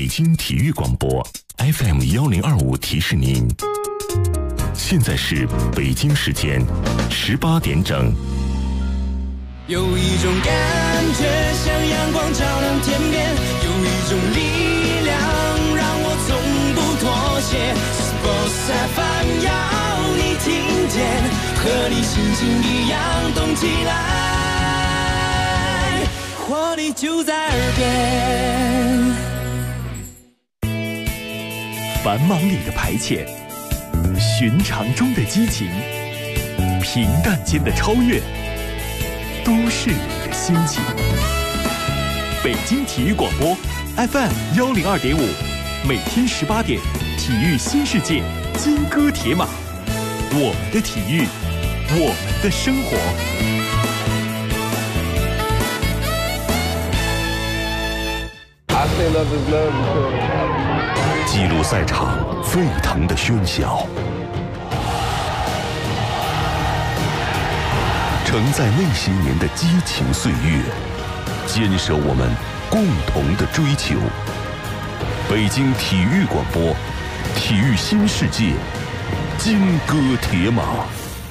北京体育广播 FM1025提示您，现在是北京时间18点整。 有一种感觉像阳光照亮天边，有一种力量让我从不妥协。Sports FM 要你听见，和你心情一样动起来，活力就在耳边。 繁忙里的排遣，寻常中的激情，平淡间的超越，都市里的心情。北京体育广播 FM102.5，每天18点，体育新世界，金戈铁马，我们的体育，我们的生活。 记录赛场沸腾的喧嚣，承载那些年的激情岁月，坚守我们共同的追求。北京体育广播，体育新世界，金戈铁马。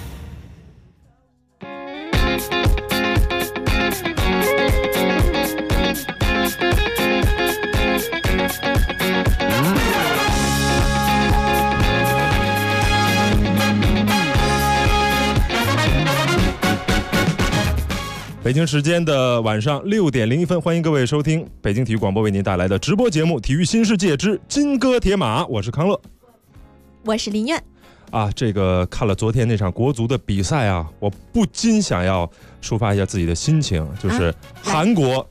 北京时间的晚上6点01分，欢迎各位收听北京体育广播为您带来的直播节目《体育新世界之金戈铁马》，我是康乐， 我是林苑。 这个看了昨天那场国足的比赛啊，我不禁想要抒发一下自己的心情，就是韩国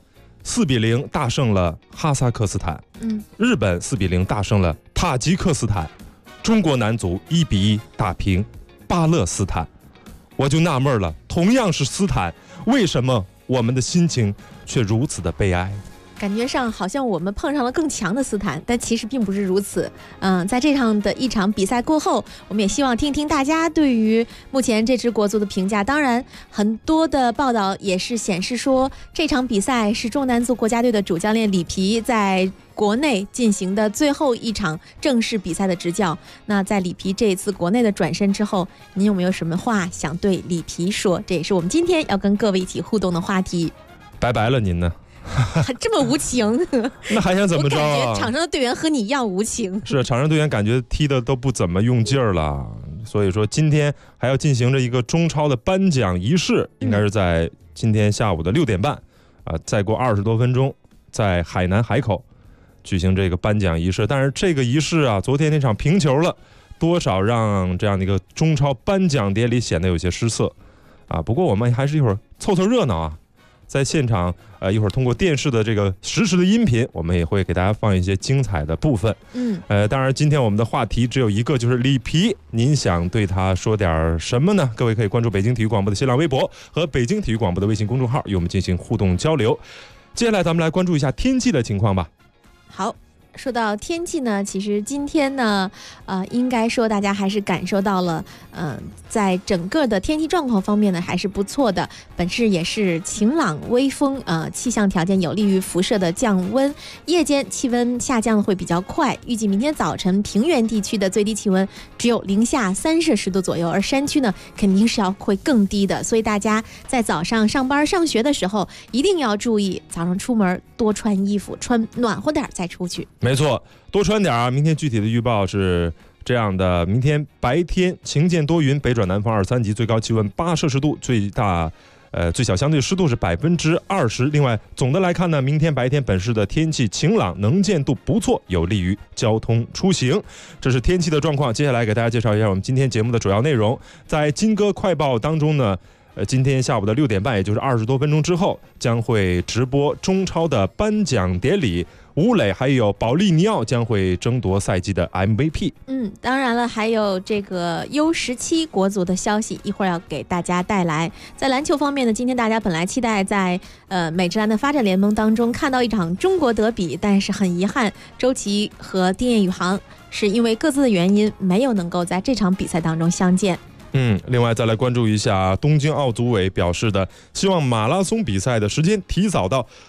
4-0大胜了哈萨克斯坦，日本4-0大胜了塔吉克斯坦，中国男足1-1打平巴勒斯坦。我就纳闷了，同样是斯坦，为什么我们的心情却如此的悲哀？ 感觉上好像我们碰上了更强的斯坦，但其实并不是如此。在这样的一场比赛过后，我们也希望听听大家对于目前这支国足的评价。当然，很多的报道也是显示说，这场比赛是中男足国家队的主教练里皮在国内进行的最后一场正式比赛的执教。那在里皮这一次国内的转身之后，您有没有什么话想对里皮说？这也是我们今天要跟各位一起互动的话题。 拜拜了您呢？ 这么无情那还想怎么着啊？ 我感觉场上的队员和你一样无情。 是，场上队员感觉踢的都不怎么用劲儿了，所以说今天还要进行着一个中超的颁奖仪式，应该是在今天下午的6点半再过20多分钟，在海南海口举行这个颁奖仪式。但是这个仪式昨天那场平球了，多少让这样的一个中超颁奖典礼显得有些失色不过我们还是一会儿凑凑热闹在现场一会儿通过电视的这个实时的音频，我们也会给大家放一些精彩的部分。当然今天我们的话题只有一个，就是里皮，您想对他说点什么呢？各位可以关注北京体育广播的新浪微博和北京体育广播的微信公众号，与我们进行互动交流。接下来咱们来关注一下天气的情况吧。 好，说到天气呢，其实今天呢，应该说大家还是感受到了，在整个的天气状况方面呢，还是不错的。本市也是晴朗微风，气象条件有利于辐射的降温。夜间气温下降的会比较快，预计明天早晨平原地区的最低气温只有零下3摄氏度左右，而山区呢肯定是会更低的。所以大家在早上上班上学的时候，一定要注意早上出门多穿衣服，穿暖和点再出去。 没错，多穿点明天具体的预报是这样的：明天白天晴间多云，北转南风2、3级，最高气温8摄氏度，最小相对湿度是20%。另外，总的来看呢，明天白天本市的天气晴朗，能见度不错，有利于交通出行。这是天气的状况。接下来给大家介绍一下我们今天节目的主要内容。在金戈快报当中呢，今天下午的6点半，也就是20多分钟之后，将会直播中超的颁奖典礼。吴磊还有保利尼奥将会争夺赛季的 MVP。 当然了，还有这个 U17 国足的消息，一会儿要给大家带来。在篮球方面呢，今天大家本来期待在美职篮的发展联盟当中看到一场中国德比，但是很遗憾，周琦和丁彦雨航是因为各自的原因没有能够在这场比赛当中相见。 另外再来关注一下东京奥组委表示的，希望马拉松比赛的时间提早到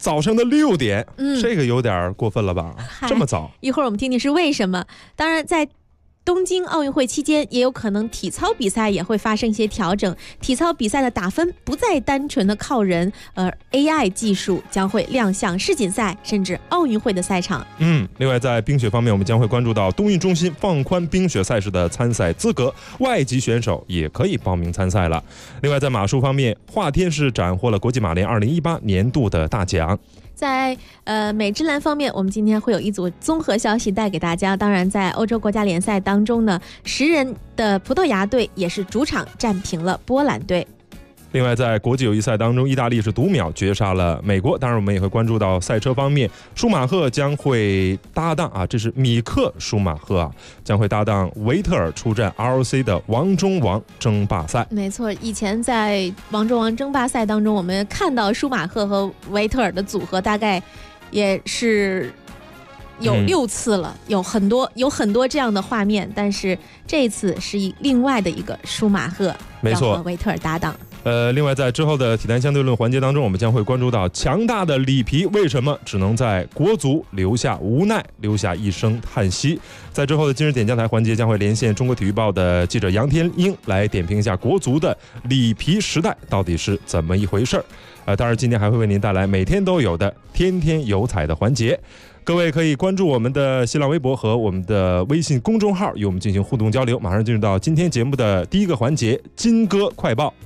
早上的6点，这个有点过分了吧？这么早？ 一会儿我们听听是为什么。当然，在东京奥运会期间，也有可能体操比赛也会发生一些调整。体操比赛的打分不再单纯的靠人，AI 技术将会亮相世锦赛甚至奥运会的赛场。 另外在冰雪方面，我们将会关注到冬运中心放宽冰雪赛事的参赛资格，外籍选手也可以报名参赛了。另外在马术方面，华天是斩获了国际马联2018年度的大奖。 在美职篮方面，我们今天会有一组综合消息带给大家。当然，在欧洲国家联赛当中呢，10人的葡萄牙队也是主场战平了波兰队。 另外在国际友谊赛当中，意大利是独秒绝杀了美国。当然我们也会关注到赛车方面，舒马赫将会搭档这是米克舒马赫将会搭档维特尔出战 ROC 的王中王争霸赛。 没错，以前在王中王争霸赛当中，我们看到舒马赫和维特尔的组合大概也是有6次了，有很多这样的画面，但是这次是以另外的一个舒马赫要和维特尔搭档。 另外在之后的体坛相对论环节当中，我们将会关注到强大的里皮为什么只能在国足留下无奈，留下一声叹息。在之后的今日点将台环节，将会连线中国体育报的记者杨天英来点评一下国足的里皮时代到底是怎么一回事当然今天还会为您带来每天都有的天天有彩的环节。各位可以关注我们的新浪微博和我们的微信公众号，与我们进行互动交流。马上进入到今天节目的第一个环节，金歌快报。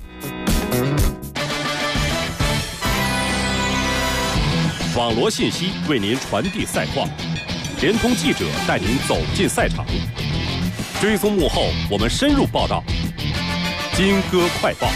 网罗信息为您传递赛况，联通记者带您走进赛场，追踪幕后我们深入报道。金歌快报。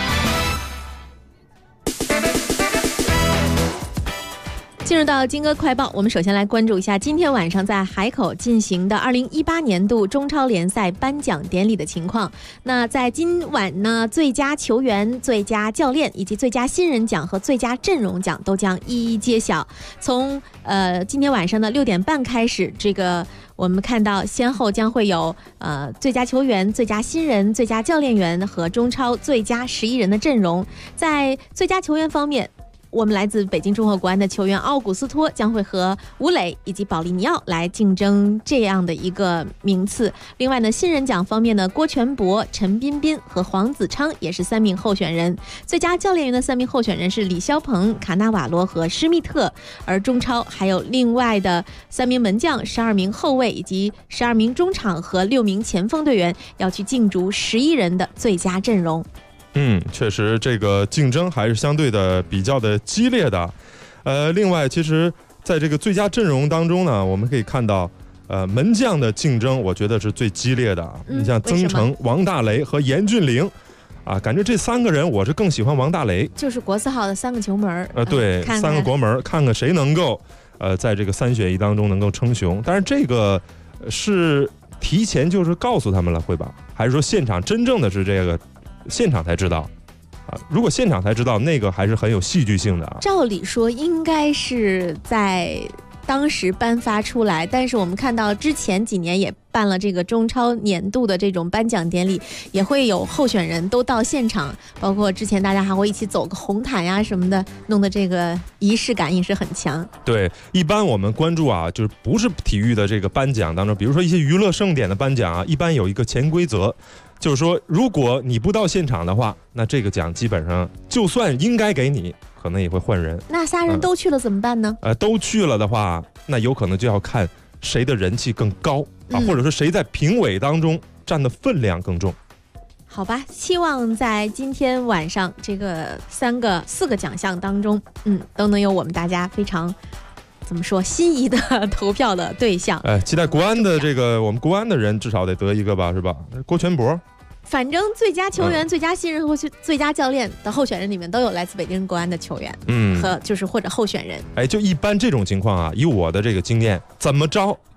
进入到金歌快报，我们首先来关注一下今天晚上在海口进行的2018年度中超联赛颁奖典礼的情况。那在今晚呢，最佳球员、最佳教练以及最佳新人奖和最佳阵容奖都将一一揭晓。从今天晚上的6点半开始，这个我们看到先后将会有最佳球员、最佳新人、最佳教练员和中超最佳11人的阵容。在最佳球员方面，我们来自北京中赫国安的球员奥古斯托将会和吴磊以及保利尼奥来竞争这样的一个名次。另外呢，新人奖方面呢，郭全博、陈彬彬和黄子昌也是3名候选人。最佳教练员的3名候选人是李霄鹏、卡纳瓦罗和施密特。而中超还有另外的3名门将、12名后卫以及12名中场和6名前锋队员要去竞逐11人的最佳阵容。 确实这个竞争还是相对的比较的激烈的。另外其实在这个最佳阵容当中呢，我们可以看到门将的竞争我觉得是最激烈的。你像曾诚、王大雷和严俊凌感觉这3个人我是更喜欢王大雷， 就是国字号的3个球门对， 看 3个国门，看看谁能够在这个3选1当中能够称雄。但是这个是提前就是告诉他们了会吧，还是说现场真正的是这个现场才知道如果现场才知道，那个还是很有戏剧性的照理说应该是在当时颁发出来，但是我们看到之前几年也办了这个中超年度的这种颁奖典礼，也会有候选人都到现场，包括之前大家还会一起走个红毯呀什么的，弄得这个仪式感也是很强。 对，一般我们关注就是不是体育的这个颁奖当中，比如说一些娱乐盛典的颁奖一般有一个潜规则，就是说如果你不到现场的话，那这个奖基本上就算应该给你，可能也会换人。 那仨人都去了怎么办呢？ 都去了的话，那有可能就要看谁的人气更高或者说谁在评委当中占的分量更重。 好吧，希望在今天晚上这个4个奖项当中，都能有我们大家非常怎么说心仪的投票的对象。 期待国安的这个我们国安的人至少得得一个吧，是吧？郭全博。 反正最佳球员、最佳新人和最佳教练的候选人里面都有来自北京国安的球员，和就是或者候选人。 就一般这种情况以我的这个经验，怎么着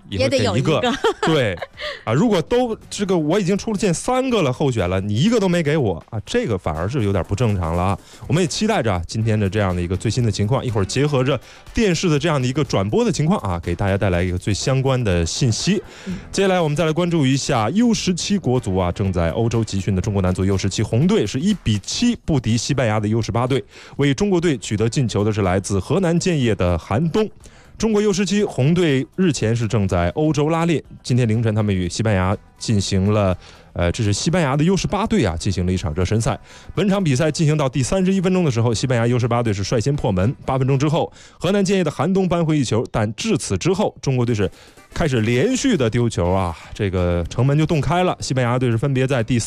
也得有一个。对啊，如果都这个我已经出现3个了候选了，你一个都没给我啊，这个反而是有点不正常了啊。我们也期待着今天的这样的一个最新的情况，一会儿结合着电视的这样的一个转播的情况啊，给大家带来一个最相关的信息。接下来我们再来关注一下 U17 国足啊，正在欧洲集训的中国男足 U17 红队是1-7不敌西班牙的 U18 队，为中国队取得进球的是来自河南建业的韩东。中国 U17 红队日前是正在欧洲拉练，今天凌晨他们与西班牙进行了这是西班牙的 U18 队啊进行了一场热身赛。本场比赛进行到第31分钟的时候，西班牙 U18 队是率先破门，8分钟之后河南建业的韩东扳回一球，但至此之后中国队是开始连续的丢球啊，这个城门就洞开了。西班牙队是分别在第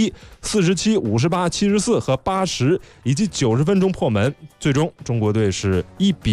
31、47、58、74和80以及90分钟破门，最终中国队是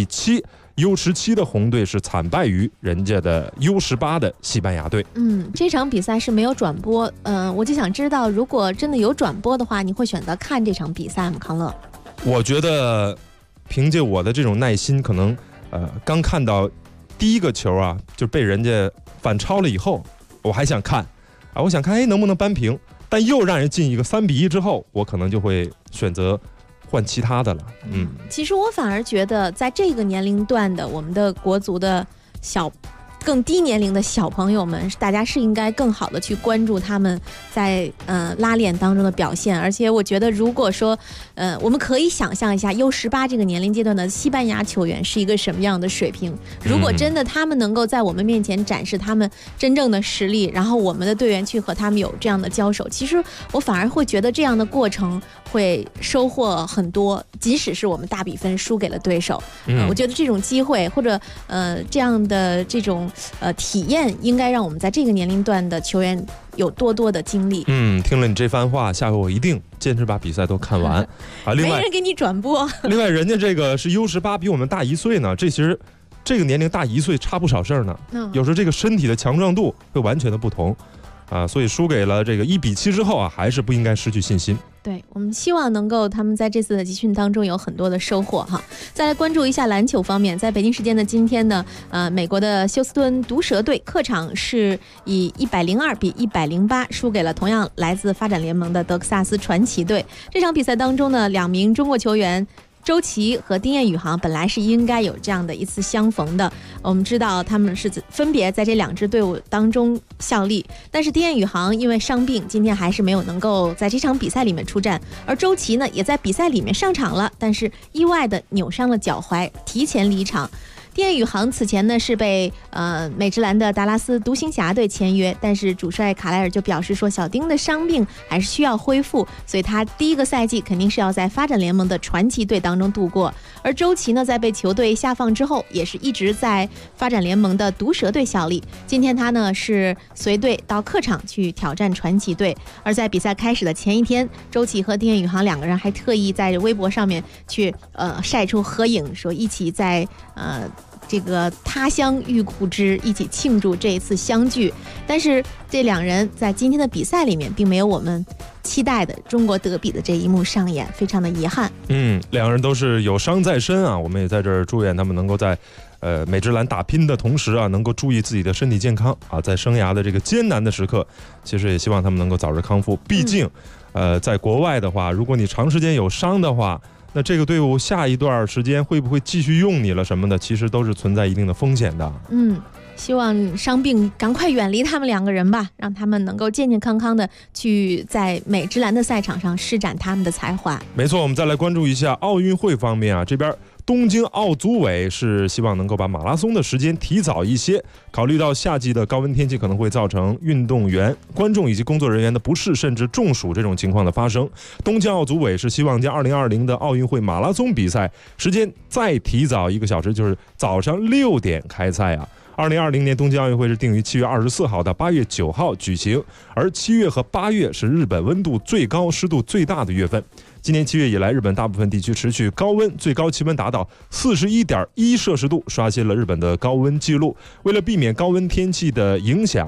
1-7。U17 的红队是惨败于人家的 U18 的西班牙队。 这场比赛是没有转播，我就想知道，如果真的有转播的话，你会选择看这场比赛吗？康乐， 我觉得凭借我的这种耐心，可能刚看到第一个球啊，就被人家反超了以后，我还想看啊，我想看能不能扳平，但又让人进一个3-1之后，我可能就会选择换其他的了。 其实我反而觉得，在这个年龄段的我们的国足的更低年龄的小朋友们，大家是应该更好的去关注他们在拉练当中的表现。而且我觉得，如果说我们可以想象一下 U18 这个年龄阶段的西班牙球员是一个什么样的水平，如果真的他们能够在我们面前展示他们真正的实力，然后我们的队员去和他们有这样的交手，其实我反而会觉得这样的过程会收获很多，即使是我们大比分输给了对手。我觉得这种机会或者这样的这种体验，应该让我们在这个年龄段的球员有多多的经历。 听了你这番话，下回我一定坚持把比赛都看完啊！另外没人给你转播。 另外，人家这个是 U18，比我们大1岁呢，这其实这个年龄大1岁差不少事儿呢。有时候这个身体的强壮度会完全的不同啊，所以输给了这个1-7之后啊，还是不应该失去信心。 对，我们希望能够他们在这次的集训当中有很多的收获哈。再来关注一下篮球方面，在北京时间的今天呢，美国的休斯敦毒蛇队客场是以102比108输给了同样来自发展联盟的德克萨斯传奇队。这场比赛当中呢，2名中国球员周琦和丁彦雨航本来是应该有这样的一次相逢的，我们知道他们是分别在这2支队伍当中效力，但是丁彦雨航因为伤病，今天还是没有能够在这场比赛里面出战，而周琦呢也在比赛里面上场了，但是意外的扭伤了脚踝，提前离场。丁彦雨航此前呢是被美职篮的达拉斯独行侠队签约，但是主帅卡莱尔就表示说，小丁的伤病还是需要恢复，所以他第一个赛季肯定是要在发展联盟的传奇队当中度过。而周琦呢，在被球队下放之后，也是一直在发展联盟的毒蛇队效力。今天他呢是随队到客场去挑战传奇队，而在比赛开始的前一天，周琦和丁彦雨航2个人还特意在微博上面去晒出合影，说一起在这个他乡遇故知，一起庆祝这一次相聚。但是这2人在今天的比赛里面并没有我们期待的中国德比的这一幕上演，非常的遗憾。 2个人都是有伤在身啊，我们也在这儿祝愿他们能够在美职篮打拼的同时啊，能够注意自己的身体健康啊，在生涯的这个艰难的时刻，其实也希望他们能够早日康复。毕竟在国外的话，如果你长时间有伤的话，那这个队伍下一段时间会不会继续用你了什么的，其实都是存在一定的风险的。 希望伤病赶快远离他们2个人吧，让他们能够健健康康的去在美职篮的赛场上施展他们的才华。 没错，我们再来关注一下奥运会方面啊，这边东京奥组委是希望能够把马拉松的时间提早一些，考虑到夏季的高温天气可能会造成运动员、观众以及工作人员的不适甚至中暑这种情况的发生，东京奥组委是希望将2020的奥运会马拉松比赛时间再提早1个小时，就是早上6点开赛啊。2020年东京奥运会是定于7月24号到8月9号举行，而7月和8月是日本温度最高、湿度最大的月份。今年7月以来，日本大部分地区持续高温，最高气温达到41.1摄氏度，刷新了日本的高温记录。为了避免高温天气的影响，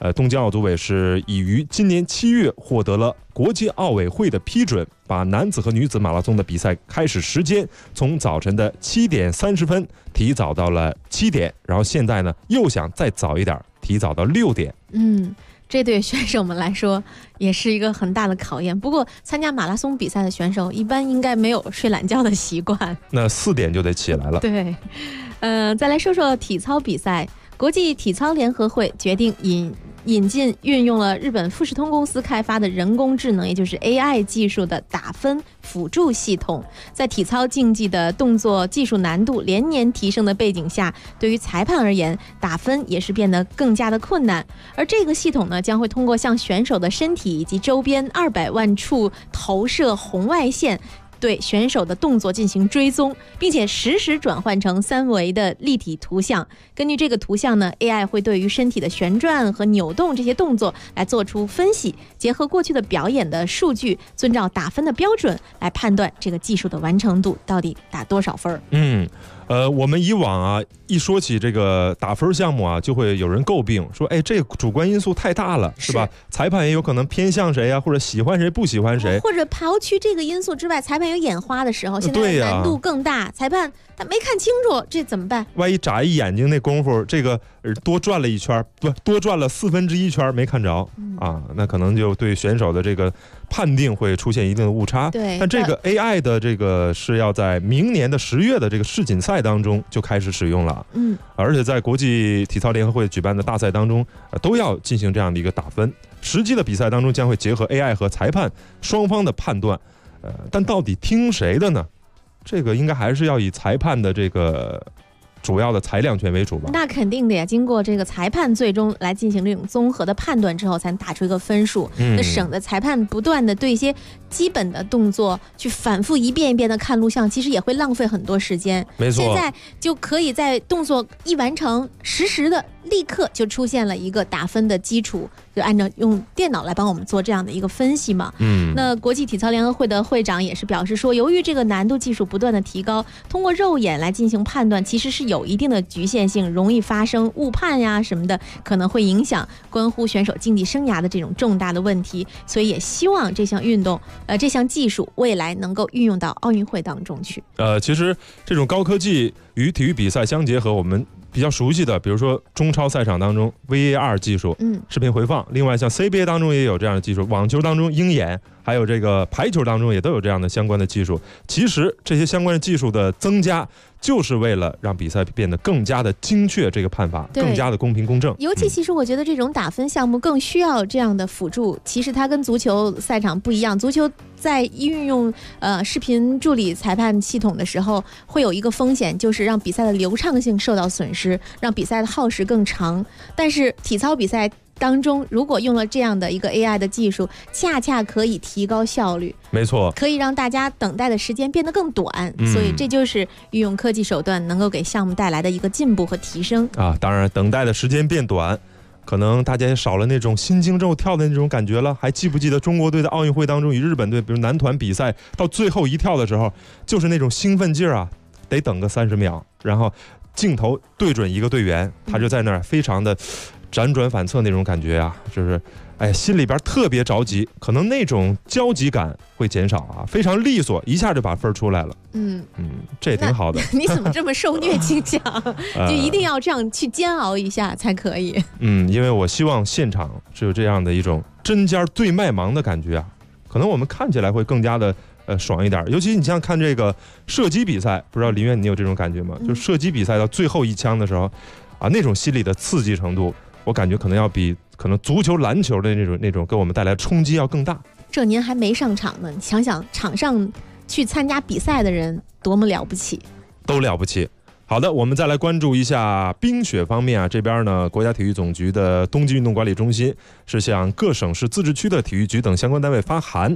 东京奥组委是已于今年7月获得了国际奥委会的批准，把男子和女子马拉松的比赛开始时间从早晨的7点30分提早到了7点，然后现在呢又想再早一点，提早到6点。 这对选手们来说也是一个很大的考验。不过参加马拉松比赛的选手一般应该没有睡懒觉的习惯， 那4点就得起来了。 对，再来说说体操比赛。国际体操联合会决定引进运用了日本富士通公司开发的人工智能，也就是 AI 技术的打分辅助系统，在体操竞技的动作技术难度连年提升的背景下，对于裁判而言，打分也是变得更加的困难。而这个系统呢，将会通过向选手的身体以及周边200万处投射红外线，对选手的动作进行追踪，并且实时转换成3维的立体图像。根据这个图像呢， AI 会对于身体的旋转和扭动这些动作来做出分析，结合过去的表演的数据，遵照打分的标准来判断这个技术的完成度到底打多少分。 我们以往啊，一说起这个打分项目啊，就会有人诟病说，这个主观因素太大了，是吧？裁判也有可能偏向谁啊，或者喜欢谁不喜欢谁， 或者刨去这个因素之外，裁判有眼花的时候，现在难度更大，裁判他没看清楚，这怎么办？ 万一眨一眼睛那功夫，这个多转了一圈，多转了1/4圈没看着啊，那可能就对选手的这个判定会出现一定的误差。 对， 但这个 AI 的这个是要在明年的10月的这个世锦赛当中就开始使用了。而且在国际体操联合会举办的大赛当中，都要进行这样的一个打分。实际的比赛当中将会结合 AI 和裁判双方的判断，但到底听谁的呢？这个应该还是要以裁判的这个主要的裁量权为主吧？ 那肯定的呀，经过这个裁判最终来进行这种综合的判断之后，才能打出一个分数。那省得裁判不断的对一些基本的动作去反复一遍一遍的看录像，其实也会浪费很多时间。 没错， 现在就可以在动作一完成，实时的立刻就出现了一个打分的基础，就按照用电脑来帮我们做这样的一个分析嘛。那国际体操联合会的会长也是表示说，由于这个难度技术不断的提高，通过肉眼来进行判断，其实是有一定的局限性，容易发生误判呀什么的，可能会影响关乎选手竞技生涯的这种重大的问题。所以也希望这项运动，这项技术未来能够运用到奥运会当中去。 其实这种高科技与体育比赛相结合，我们比较熟悉的，比如说中超赛场当中 VAR 技术，视频回放。另外像 CBA 当中也有这样的技术，网球当中鹰眼，还有这个排球当中也都有这样的相关的技术。其实这些相关的技术的增加，就是为了让比赛变得更加的精确，这个判罚更加的公平公正。 尤其其实我觉得这种打分项目更需要这样的辅助。其实它跟足球赛场不一样，足球在运用视频助理裁判系统的时候，会有一个风险，就是让比赛的流畅性受到损失，让比赛的耗时更长。但是体操比赛当中，如果用了这样的一个 AI 的技术，恰恰可以提高效率。 没错， 可以让大家等待的时间变得更短。所以这就是运用科技手段能够给项目带来的一个进步和提升啊。当然，等待的时间变短，可能大家也少了那种心惊肉跳的那种感觉了。还记不记得中国队在奥运会当中与日本队，比如男团比赛到最后一跳的时候，就是那种兴奋劲儿啊，得等个30秒，然后镜头对准一个队员，他就在那儿非常的辗转反侧那种感觉啊，就是心里边特别着急，可能那种焦急感会减少啊，非常利索，一下就把分出来了。这也挺好的。 你怎么这么受虐倾向？就一定要这样去煎熬一下才可以。 因为我希望现场是有这样的一种针尖对麦芒的感觉啊，可能我们看起来会更加的爽一点。尤其你像看这个射击比赛，不知道林苑你有这种感觉吗？就射击比赛到最后一枪的时候啊，那种心理的刺激程度，我感觉可能要比可能足球篮球的那种给我们带来冲击要更大。 这您还没上场呢，你想想场上去参加比赛的人多么了不起， 都了不起。好的，我们再来关注一下冰雪方面啊。这边呢，国家体育总局的冬季运动管理中心是向各省市自治区的体育局等相关单位发函，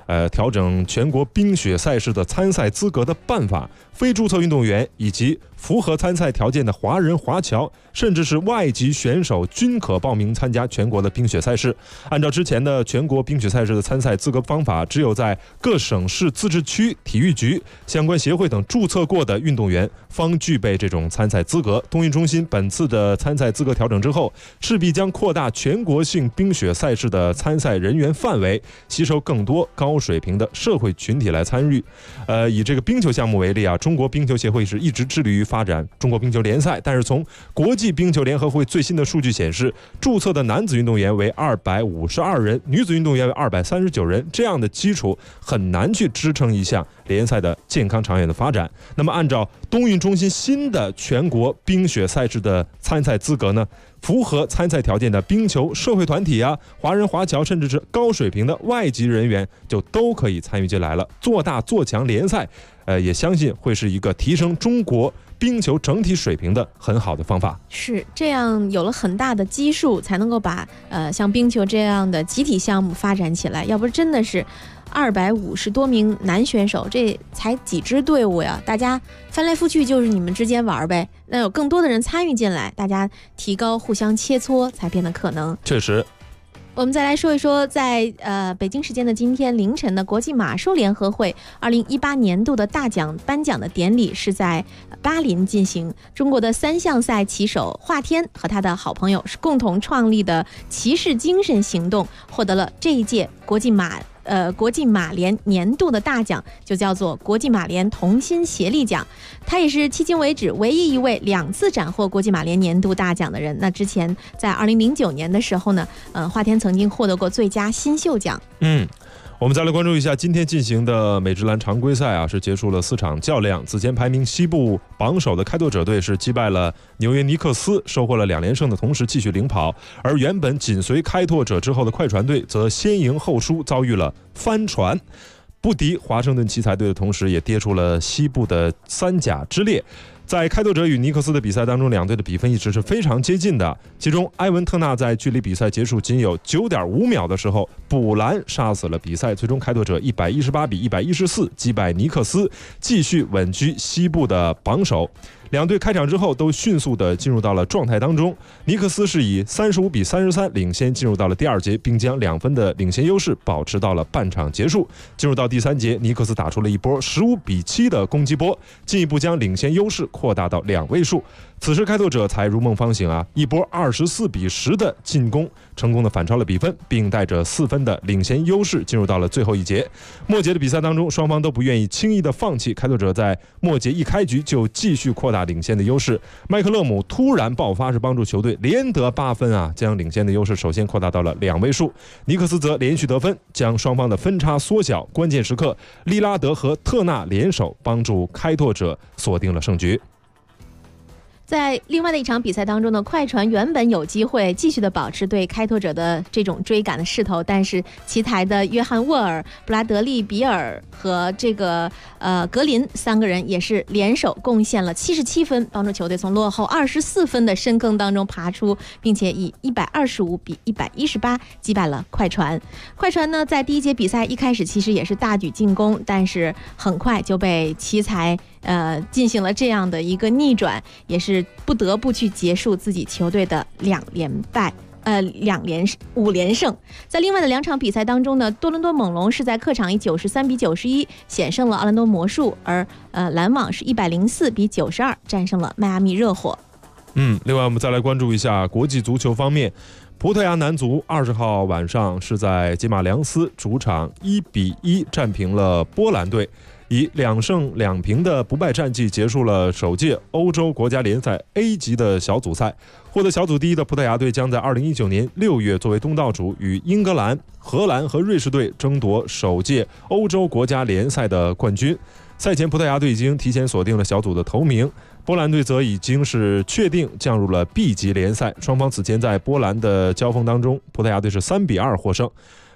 调整全国冰雪赛事的参赛资格的办法，非注册运动员以及符合参赛条件的华人华侨，甚至是外籍选手均可报名参加全国的冰雪赛事。按照之前的全国冰雪赛事的参赛资格方法，只有在各省市自治区体育局、相关协会等注册过的运动员方具备这种参赛资格。冬运中心本次的参赛资格调整之后，势必将扩大全国性冰雪赛事的参赛人员范围，吸收更多高水平的社会群体来参与。以这个冰球项目为例啊，中国冰球协会是一直致力于发展中国冰球联赛，但是从国际冰球联合会最新的数据显示，注册的男子运动员为252人，女子运动员为239人，这样的基础很难去支撑一项联赛的健康长远的发展。那么按照冬运中心新的全国冰雪赛事的参赛资格呢，符合参赛条件的冰球社会团体啊、华人华侨，甚至是高水平的外籍人员就都可以参与进来了。做大做强联赛，也相信会是一个提升中国冰球整体水平的很好的方法。 是这样，有了很大的基数，才能够把像冰球这样的集体项目发展起来。要不真的是250多名男选手，这才几支队伍呀？大家翻来覆去就是你们之间玩呗。那有更多的人参与进来，大家提高互相切磋，才变得可能。 确实。 我们再来说一说，在北京时间的今天凌晨的国际马术联合会2018年度的大奖颁奖的典礼是在巴林进行。中国的3项赛骑手华天和他的好朋友是共同创立的骑士精神行动，获得了这一届国际马联年度的大奖，就叫做国际马联同心协力奖。他也是迄今为止唯一一位2次斩获国际马联年度大奖的人。那之前在2009年的时候呢，华天曾经获得过最佳新秀奖。 我们再来关注一下今天进行的美职篮常规赛啊，是结束了4场较量。此前排名西部榜首的开拓者队是击败了纽约尼克斯，收获了2连胜的同时继续领跑。而原本紧随开拓者之后的快船队则先赢后输，遭遇了翻船，不敌华盛顿奇才队的同时，也跌出了西部的3甲之列。在开拓者与尼克斯的比赛当中，两队的比分一直是非常接近的。其中埃文特纳在距离比赛结束仅有 9.5 秒的时候补篮杀死了比赛，最终开拓者118比114击败尼克斯，继续稳居西部的榜首。两队开场之后都迅速地进入到了状态当中，尼克斯是以35比33领先进入到了第2节，并将2分的领先优势保持到了半场结束。进入到第3节，尼克斯打出了一波15比7的攻击波，进一步将领先优势扩大到2位数。此时开拓者才如梦方醒啊，一波24比10的进攻，成功的反超了比分，并带着4分的领先优势进入到了最后一节。末节的比赛当中，双方都不愿意轻易的放弃，开拓者在末节一开局就继续扩大领先的优势。麦克勒姆突然爆发，是帮助球队连得8分啊，将领先的优势首先扩大到了2位数。尼克斯则连续得分，将双方的分差缩小。关键时刻，利拉德和特纳联手帮助开拓者锁定了胜局。 在另外的一场比赛当中呢，快船原本有机会继续的保持对开拓者的这种追赶的势头，但是奇才的约翰沃尔、布拉德利比尔和这个格林3个人也是联手贡献了77分，帮助球队从落后24分的深坑当中爬出，并且以125比118击败了快船。快船呢，在第1节比赛一开始其实也是大举进攻，但是很快就被奇才进行了这样的一个逆转，也是不得不去结束自己球队的5连胜。在另外的2场比赛当中呢，多伦多猛龙是在客场以93比91险胜了奥兰多魔术，而篮网是104比92战胜了迈阿密热火。 另外我们再来关注一下国际足球方面，葡萄牙男足20号晚上是在吉马良斯主场1比1战平了波兰队，以2胜2平的不败战绩结束了首届欧洲国家联赛 A 级的小组赛。获得小组第1的葡萄牙队将在2019年6月作为东道主，与英格兰、荷兰和瑞士队争夺首届欧洲国家联赛的冠军。赛前葡萄牙队已经提前锁定了小组的头名，波兰队则已经是确定降入了 B 级联赛。双方此前在波兰的交锋当中，葡萄牙队是3比2获胜。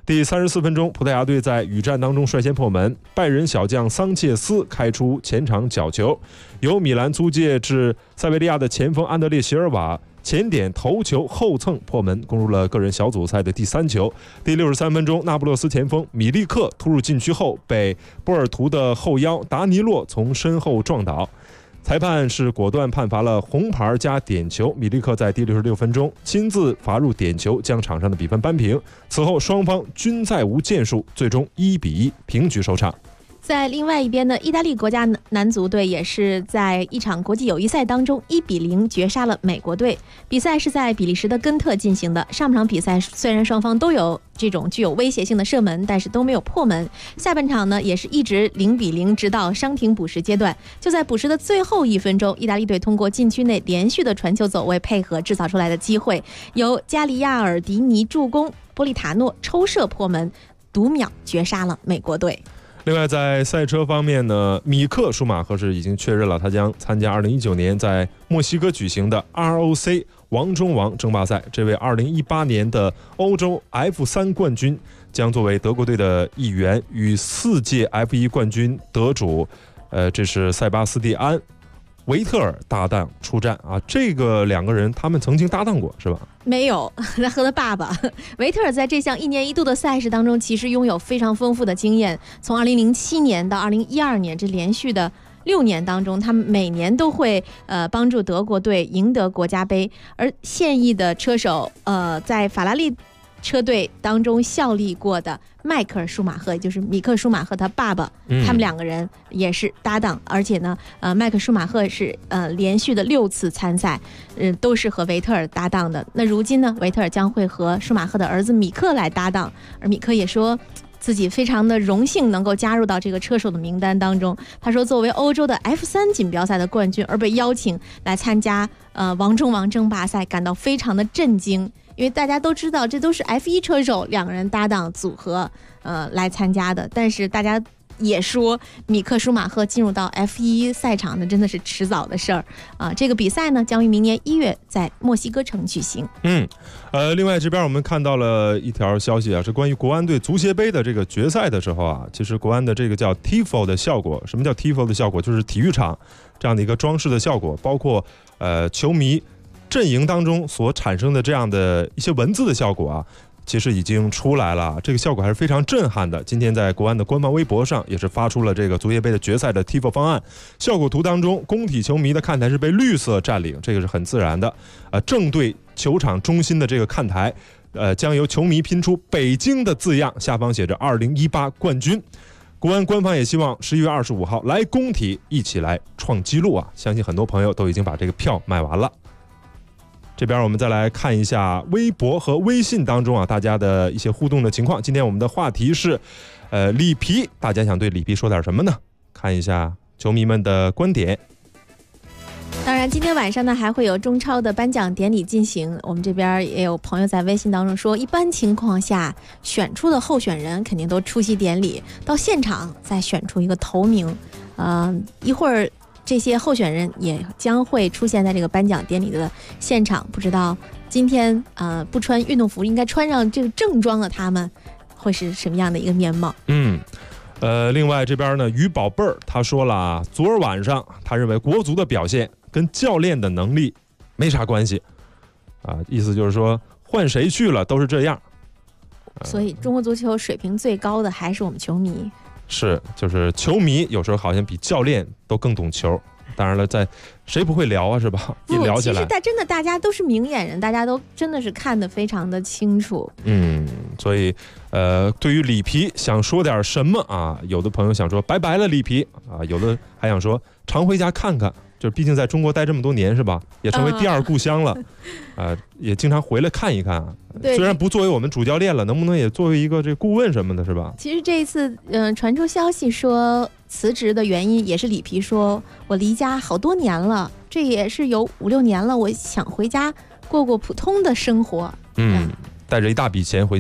第34分钟，葡萄牙队在雨战当中率先破门，拜仁小将桑切斯开出前场角球，由米兰租借至塞维利亚的前锋安德烈席尔瓦前点头球后蹭破门，攻入了个人小组赛的第3球。第63分钟，那不勒斯前锋米利克突入禁区后被波尔图的后腰达尼洛从身后撞倒，裁判是果断判罚了红牌加点球。米利克在第66分钟亲自罚入点球，将场上的比分扳平。此后双方均再无建树，最终1-1平局收场。 在另外一边的意大利国家男足队也是在一场国际友谊赛当中1-0绝杀了美国队。比赛是在比利时的根特进行的。上半场比赛虽然双方都有这种具有威胁性的射门，但是都没有破门。下半场呢也是一直0-0，直到伤停补时阶段。就在补时的最后1分钟，意大利队通过禁区内连续的传球走位配合制造出来的机会，由加里亚尔迪尼助攻，波利塔诺抽射破门，读秒绝杀了美国队。 另外，在赛车方面呢，米克舒马赫是已经确认了，他将参加2019年在墨西哥举行的 ROC 王中王争霸赛。这位2018年的欧洲 F3 冠军将作为德国队的一员，与4届 F1 冠军得主，这是塞巴斯蒂安·维特尔搭档出战啊。这个2个人他们曾经搭档过，是吧？ 没有，他和他爸爸维特尔在这项1年1度的赛事当中，其实拥有非常丰富的经验。从2007年到2012年，这连续的6年当中，他们每年都会帮助德国队赢得国家杯。而现役的车手在法拉利车队当中效力过的迈克尔舒马赫，也就是米克舒马赫他爸爸，他们2个人也是搭档。而且呢，迈克舒马赫是连续的6次参赛，都是和维特尔搭档的。那如今呢，维特尔将会和舒马赫的儿子米克来搭档，而米克也说自己非常的荣幸能够加入到这个车手的名单当中。他说，作为欧洲的 F3 锦标赛的冠军而被邀请来参加王中王争霸赛，感到非常的震惊。因为大家都知道，这都是 F1 车手2个人搭档组合来参加的，但是大家也说米克舒马赫进入到 F1 赛场呢，真的是迟早的事儿啊。这个比赛呢，将于明年1月在墨西哥城举行。 另外这边我们看到了一条消息啊，是关于国安队足协杯的这个决赛的时候啊，其实国安的这个叫 Tifo 的效果。什么叫 Tifo 的效果？就是体育场这样的一个装饰的效果，包括球迷阵营当中所产生的这样的一些文字的效果啊，其实已经出来了，这个效果还是非常震撼的。今天在国安的官方微博上也是发出了这个足协杯的决赛的 Tifo 方案。效果图当中，工体球迷的看台是被绿色占领，这个是很自然的。正对球场中心的这个看台，将由球迷拼出北京的字样，下方写着2018冠军。国安官方也希望11月25号来工体一起来创纪录啊！相信很多朋友都已经把这个票买完了。这边我们再来看一下微博和微信当中啊，大家的一些互动的情况。今天我们的话题是，里皮，大家想对里皮说点什么呢？看一下球迷们的观点。 当然，今天晚上呢还会有中超的颁奖典礼进行。我们这边也有朋友在微信当中说，一般情况下选出的候选人肯定都出席典礼，到现场再选出一个头名。一会儿这些候选人也将会出现在这个颁奖典礼的现场。不知道今天不穿运动服，应该穿上这个正装的他们会是什么样的一个面貌？ 另外这边呢，于宝贝儿他说了，昨儿晚上他认为国足的表现跟教练的能力没啥关系啊，意思就是说换谁去了都是这样。 所以中国足球水平最高的还是我们球迷。 是，就是球迷有时候好像比教练都更懂球。当然了，谁不会聊啊，是吧？一聊起来， 其实真的大家都是明眼人，大家都真的是看得非常的清楚。 所以对于里皮想说点什么啊？有的朋友想说拜拜了里皮啊，有的还想说常回家看看。就是毕竟在中国待这么多年是吧，也成为第二故乡了，也经常回来看一看。虽然不作为我们主教练了，能不能也作为一个这顾问什么的，是吧？ 其实这一次，传出消息说辞职的原因也是里皮说，我离家好多年了，这也是有5-6年了，我想回家过过普通的生活。 带着一大笔钱回家。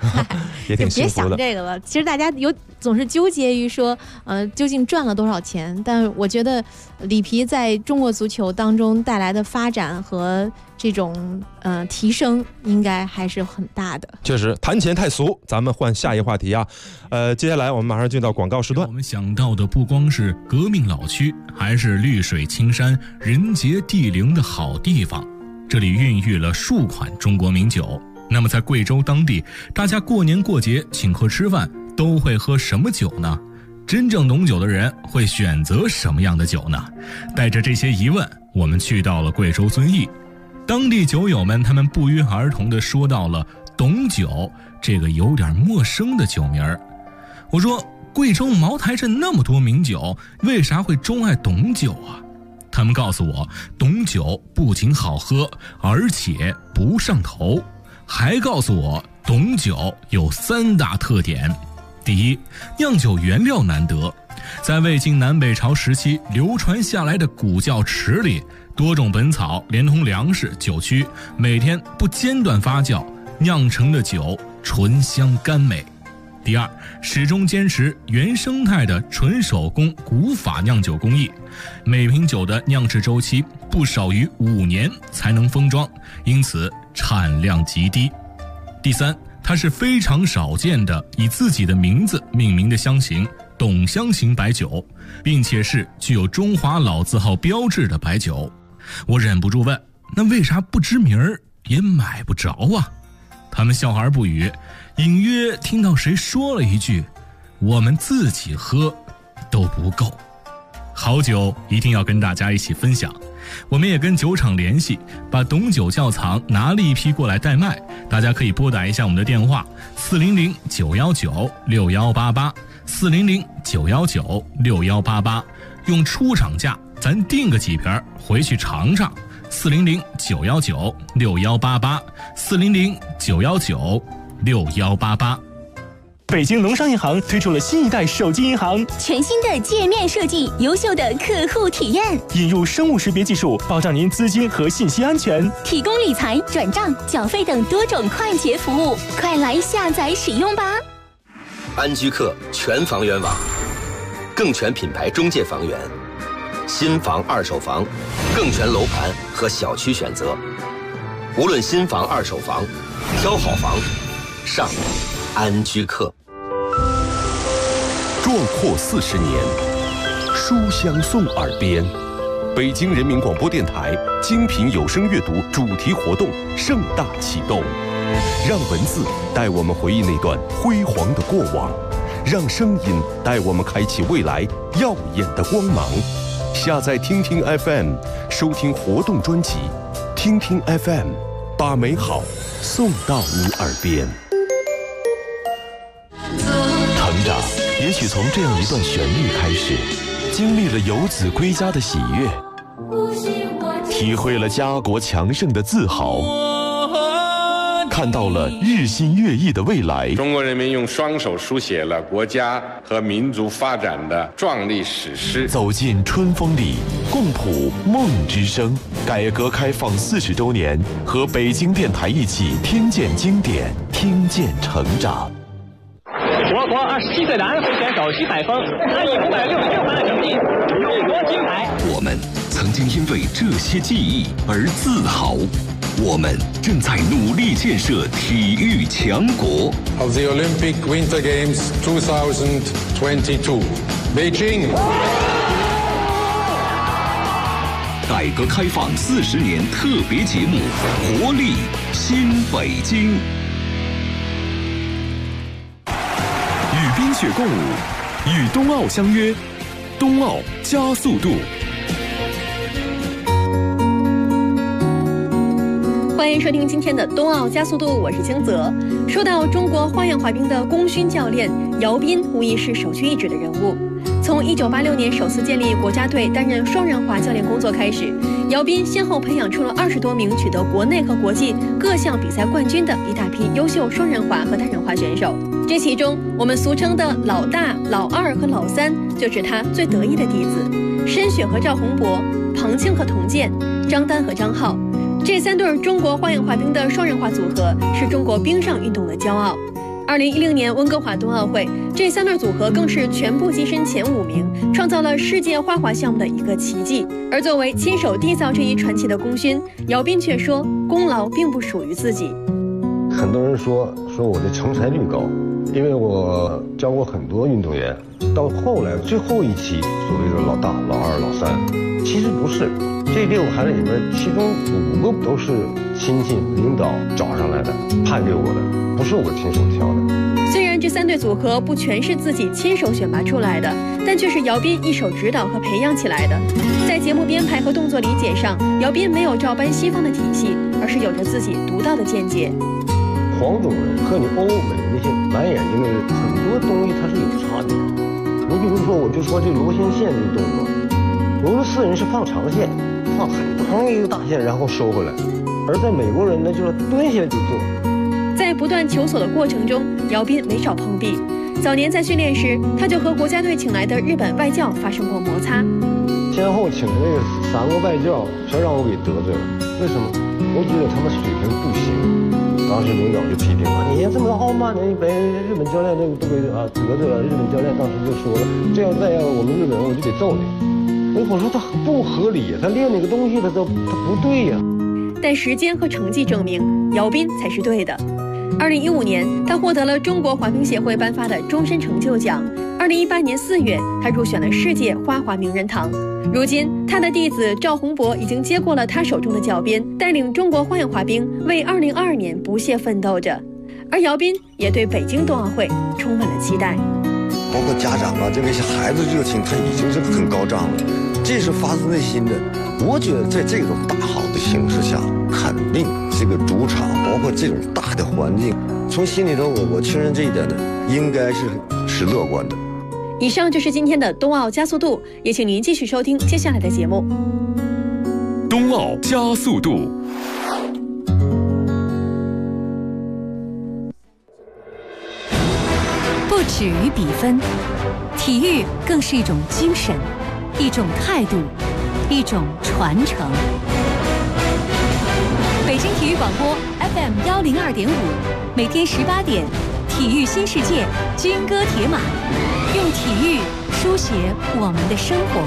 也挺幸福的。 就别想这个了。其实大家总是纠结于说，究竟赚了多少钱？但我觉得里皮在中国足球当中带来的发展和这种提升，应该还是很大的。 确实，谈钱太俗，咱们换下一话题啊。接下来我们马上进到广告时段。 我们想到的不光是革命老区，还是绿水青山、人杰地灵的好地方。这里孕育了数款中国名酒。那么在贵州当地，大家过年过节请客吃饭都会喝什么酒呢？真正懂酒的人会选择什么样的酒呢？带着这些疑问，我们去到了贵州遵义。当地酒友们他们不约而同地说到了董酒这个有点陌生的酒名儿。我说，贵州茅台镇那么多名酒，为啥会钟爱董酒啊？他们告诉我，董酒不仅好喝，而且不上头。还告诉我，董酒有3大特点。第一，酿酒原料难得，在魏晋南北朝时期流传下来的古窖池里，多种本草连同粮食、酒曲，每天不间断发酵，酿成的酒醇香甘美。第二，始终坚持原生态的纯手工古法酿酒工艺，每瓶酒的酿制周期不少于5年才能封装，因此产量极低。第三，它是非常少见的以自己的名字命名的香型董香型白酒，并且是具有中华老字号标志的白酒。我忍不住问，那为啥不知名儿也买不着啊？他们笑而不语，隐约听到谁说了一句，我们自己喝都不够。好酒一定要跟大家一起分享，我们也跟酒厂联系，把董酒窖藏拿了一批过来代卖，大家可以拨打一下我们的电话400-919-6188，400-919-6188，用出厂价咱订个几瓶回去尝尝。400-919-6188，400-919-6188。 北京农商银行推出了新一代手机银行， 全新的界面设计，优秀的客户体验， 引入生物识别技术，保障您资金和信息安全， 提供理财、转账、缴费等多种快捷服务，快来下载使用吧！ 安居客全房源网，更全品牌中介房源，新房、二手房，更全楼盘和小区选择。无论新房、二手房，挑好房，上安居客。 壮阔40年，书香送耳边。北京人民广播电台精品有声阅读主题活动盛大启动，让文字带我们回忆那段辉煌的过往，让声音带我们开启未来耀眼的光芒。下载听听 FM， 收听活动专辑。听听 FM， 把美好送到你耳边。成长也许从这样一段旋律开始，经历了游子归家的喜悦，体会了家国强盛的自豪，看到了日新月异的未来。 中国人民用双手书写了国家和民族发展的壮丽史诗。 走进春风里，共谱梦之声。改革开放40周年，和北京电台一起听见经典，听见成长。 我国27岁的安徽选手徐海峰，他以566分的成绩勇夺金牌。 我们曾经因为这些记忆而自豪，我们正在努力建设体育强国。 Of the Olympic Winter Games 2022, Beijing. 改革开放40年特别节目，活力新北京。 与冰雪共舞，与冬奥相约，冬奥加速度。 欢迎收听今天的冬奥加速度，我是清泽。说到中国花样滑冰的功勋教练姚斌，无疑是首屈一指的人物。从1986年首次建立国家队担任双人滑教练工作开始，姚斌先后培养出了20多名取得国内和国际各项比赛冠军的一大批优秀双人滑和单人滑选手。这其中，我们俗称的老大、老二和老三，就是他最得意的弟子：申雪和赵宏博、庞庆和童健、张丹和张浩。这3对中国花样滑冰的双人滑组合是中国冰上运动的骄傲。 2010年温哥华冬奥会，这3对组合更是全部跻身前5名，创造了世界花滑项目的一个奇迹。而作为亲手缔造这一传奇的功勋，姚斌却说，功劳并不属于自己。 很多人说我的成才率高，因为我教过很多运动员，到后来最后一期所谓的老大、老二、老三，其实不是。这6个孩子里边，其中5个都是亲戚领导找上来的，判给我的，不是我亲手挑的。 虽然这3对组合不全是自己亲手选拔出来的，但却是姚斌一手指导和培养起来的。在节目编排和动作理解上，姚斌没有照搬西方的体系，而是有着自己独到的见解。 黄种人和你欧美那些蓝眼睛的人，很多东西它是有差别的。你比如说，我就说这螺旋线这个动作，俄罗斯人是放长线，放很长一个大线，然后收回来；而在美国人呢，就是蹲下就做。 在不断求索的过程中，姚斌没少碰壁。早年在训练时，他就和国家队请来的日本外教发生过摩擦。 先后请的那3个外教，全让我给得罪了。为什么？我觉得他们水平不行。当时领导就批评我，你这么傲慢的，你被日本教练都给得罪了。日本教练当时就说了，这要再要我们日本人，我就得揍你。我说他不合理，他练那个东西他不对呀。 但时间和成绩证明，姚斌才是对的。2015年，他获得了中国滑冰协会颁发的终身成就奖。2018年4月，他入选了世界花滑名人堂。如今，他的弟子赵宏博已经接过了他手中的教鞭，带领中国花样滑冰为2022年不懈奋斗着。而姚斌也对北京冬奥会充满了期待。 包括家长啊，这个孩子热情，他已经是很高涨了，这是发自内心的。我觉得在这种大好的形势下，肯定这个主场，包括这种大的环境，从心里头我确认这一点呢，应该是乐观的。 以上就是今天的冬奥加速度，也请您继续收听接下来的节目。 冬奥加速度。 不止于比分，体育更是一种精神，一种态度，一种传承。北京体育广播 FM 102.5，每天18点，体育新世界，军歌铁马，用体育书写我们的生活。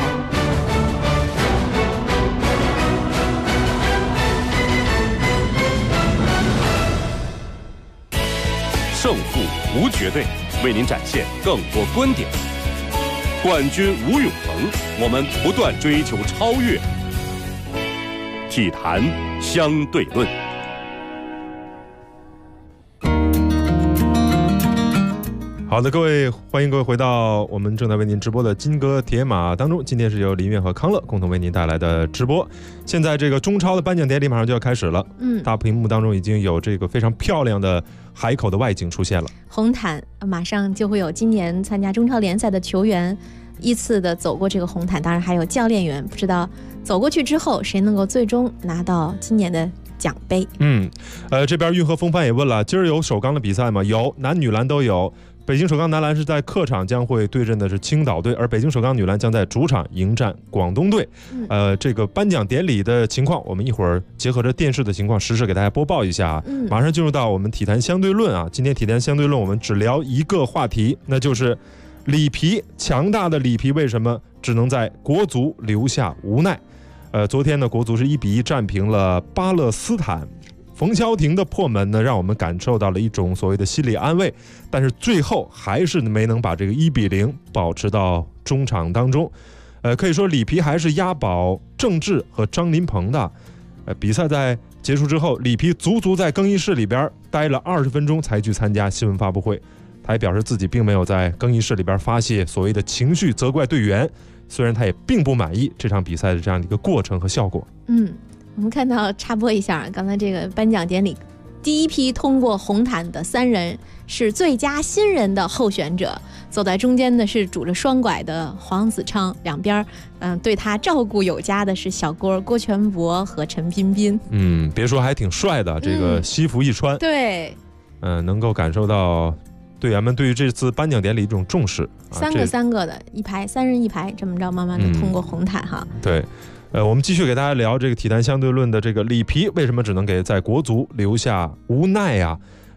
胜负无绝对，为您展现更多观点。冠军无永恒，我们不断追求超越。体坛相对论。 好的，各位，欢迎各位回到我们正在为您直播的金戈铁马当中。今天是由林苑和康乐共同为您带来的直播。现在这个中超的颁奖典礼马上就要开始了，大屏幕当中已经有这个非常漂亮的海口的外景出现了。 红毯马上就会有今年参加中超联赛的球员依次的走过这个红毯，当然还有教练员，不知道走过去之后谁能够最终拿到今年的奖杯。 这边运河风帆也问了，今儿有首钢的比赛吗？有，男女篮都有。北京首钢男篮是在客场将会对阵的是青岛队，而北京首钢女篮将在主场迎战广东队。这个颁奖典礼的情况，我们一会儿结合着电视的情况实时给大家播报一下。马上进入到我们体坛相对论啊，今天体坛相对论我们只聊一个话题，那就是里皮，强大的里皮为什么只能在国足留下无奈？昨天呢，国足是1比1战平了巴勒斯坦。冯潇霆的破门呢，让我们感受到了一种所谓的心理安慰，但是最后还是没能把这个1比0保持到中场当中。可以说里皮还是押宝郑智和张琳芃的。比赛在结束之后，里皮足足在更衣室里边待了20分钟才去参加新闻发布会。他也表示自己并没有在更衣室里边发泄所谓的情绪，责怪队员。虽然他也并不满意这场比赛的这样的一个过程和效果。 我们看到插播一下，刚才这个颁奖典礼，第一批通过红毯的3人是最佳新人的候选者，走在中间的是拄着双拐的黄子昌，两边对他照顾有加的是小郭全博和陈彬彬。 别说还挺帅的，这个西服一穿， 对， 能够感受到队员们对于这次颁奖典礼一种重视。 三个的一排，3人一排，这么着慢慢的通过红毯哈。 对。我们继续给大家聊这个体坛相对论的这个里皮为什么只能给在国足留下无奈啊？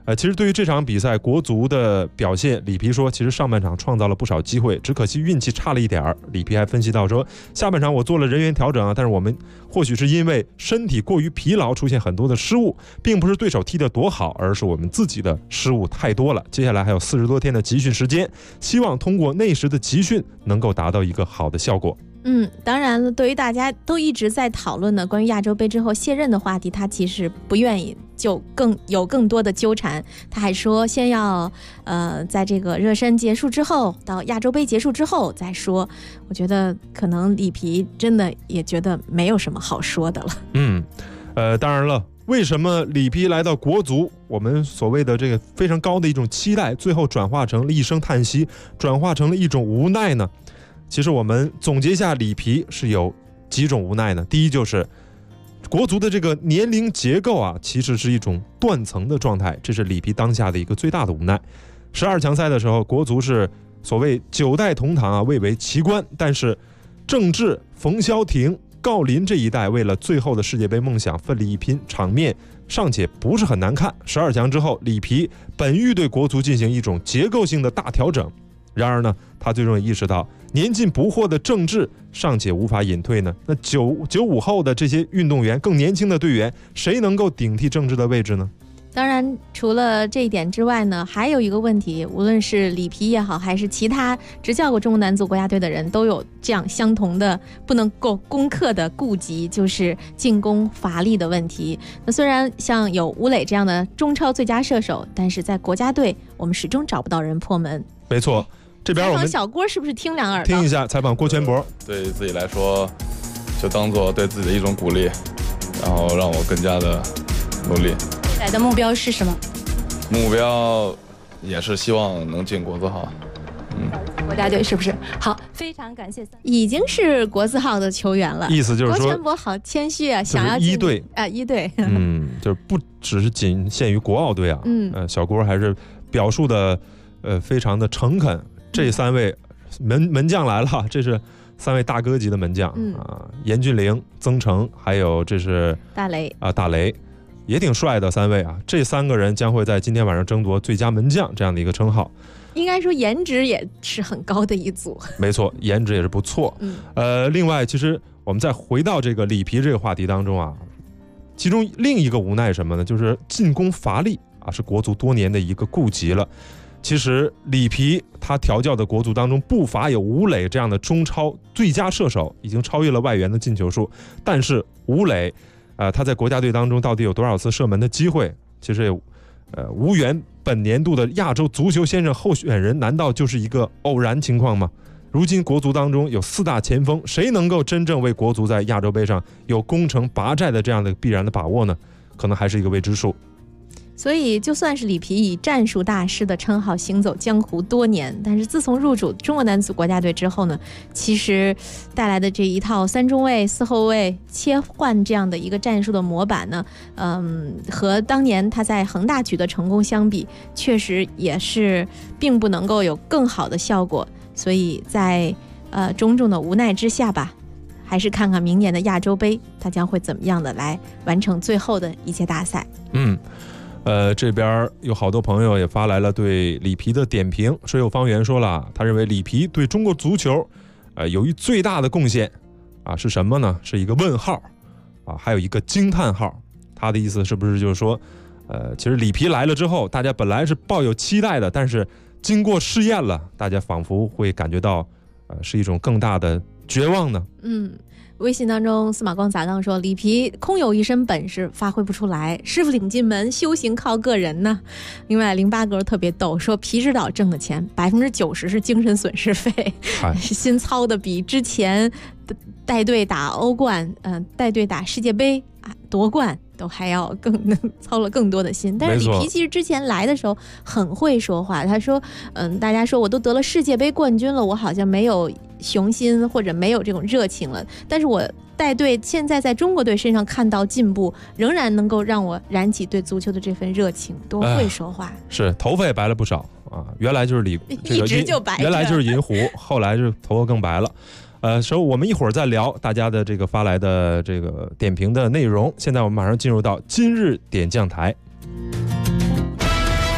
其实对于这场比赛国足的表现，里皮说，其实上半场创造了不少机会，只可惜运气差了一点儿。里皮还分析到说，下半场我做了人员调整啊，但是我们或许是因为身体过于疲劳，出现很多的失误，并不是对手踢得多好，而是我们自己的失误太多了。接下来还有40多天的集训时间，希望通过那时的集训能够达到一个好的效果。 当然了，对于大家都一直在讨论的关于亚洲杯之后卸任的话题，他其实不愿意就更多的纠缠。他还说先要在这个热身结束之后，到亚洲杯结束之后再说。我觉得可能里皮真的也觉得没有什么好说的了。 当然了，为什么里皮来到国足，我们所谓的这个非常高的一种期待，最后转化成了一声叹息，转化成了一种无奈呢？其实我们总结一下，里皮是有几种无奈呢？第一就是国足的这个年龄结构啊，其实是一种断层的状态，这是里皮当下的一个最大的无奈。12强赛的时候，国足是所谓9代同堂啊，蔚为奇观，但是郑智、冯潇霆、郜林这一代为了最后的世界杯梦想奋力一拼，场面尚且不是很难看。12强之后，里皮本欲对国足进行一种结构性的大调整，然而呢，他最终也意识到年近不惑的郑智尚且无法隐退呢，那95后的这些运动员，更年轻的队员，谁能够顶替郑智的位置呢？ 当然，除了这一点之外呢，还有一个问题，无论是里皮也好，还是其他执教过中国男足国家队的人，都有这样相同的不能够攻克的顾忌，就是进攻乏力的问题。那虽然像有吴磊这样的中超最佳射手，但是在国家队我们始终找不到人破门。 没错，这边我们小郭是不是听两耳朵？ 听一下采访郭全博。 对自己来说，就当做对自己的一种鼓励，然后让我更加的努力。 未来的目标是什么？ 目标也是希望能进国字号。 国家队是不是？好，非常感谢。 已经是国字号的球员了， 意思就是说， 郭全博好谦虚啊，想要一队啊，一队。 就是不只是仅限于国奥队啊。小郭还是表述的非常的诚恳。这3位门将来了，这是3位大哥级的门将严俊凌、曾诚，还有这是大雷大雷。也挺帅的3位啊，这3个人将会在今天晚上争夺最佳门将这样的一个称号。 应该说颜值也是很高的一组。 没错，颜值也是不错。另外，其实我们再回到这个里皮这个话题当中啊，其中另一个无奈什么呢？就是进攻乏力啊，是国足多年的一个顾忌了。其实里皮他调教的国足当中不乏有吴磊这样的中超最佳射手，已经超越了外援的进球数，但是吴磊他在国家队当中到底有多少次射门的机会？其实无缘本年度的亚洲足球先生候选人，难道就是一个偶然情况吗？如今国足当中有4大前锋，谁能够真正为国足在亚洲杯上有攻城拔寨的这样的必然的把握呢？可能还是一个未知数。 所以就算是里皮以战术大师的称号行走江湖多年，但是自从入主中国男足国家队之后呢，其实带来的这一套3中卫4后卫切换这样的一个战术的模板呢，和当年他在恒大取得成功相比，确实也是并不能够有更好的效果。所以在种种的无奈之下吧，还是看看明年的亚洲杯他将会怎么样的来完成最后的一届大赛。 这边有好多朋友也发来了对里皮的点评。水有方圆说了，他认为里皮对中国足球有一最大的贡献啊，是什么呢？是一个问号啊，还有一个惊叹号。他的意思是不是就是说其实里皮来了之后，大家本来是抱有期待的，但是经过试验了，大家仿佛会感觉到是一种更大的绝望呢？ 微信当中司马光砸杠说，里皮空有一身本事发挥不出来，师傅领进门，修行靠个人呢。另外08哥特别逗，说皮指导挣的钱90%是精神损失费，心操的比之前带队打欧冠带队打世界杯夺冠都还要操了更多的心。但是里皮其实之前来的时候很会说话，他说大家说我都得了世界杯冠军了，我好像没有雄心或者没有这种热情了，但是我带队现在在中国队身上看到进步，仍然能够让我燃起对足球的这份热情。多会说话， 是头发也白了不少啊！原来就是一直就白， 原来就是银狐，后来就头发更白了。所以我们一会儿再聊大家的这个发来的这个点评的内容。现在我们马上进入到今日点将台。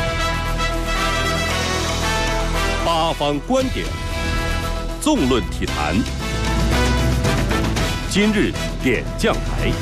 八方观点，纵论体坛。今日点将台。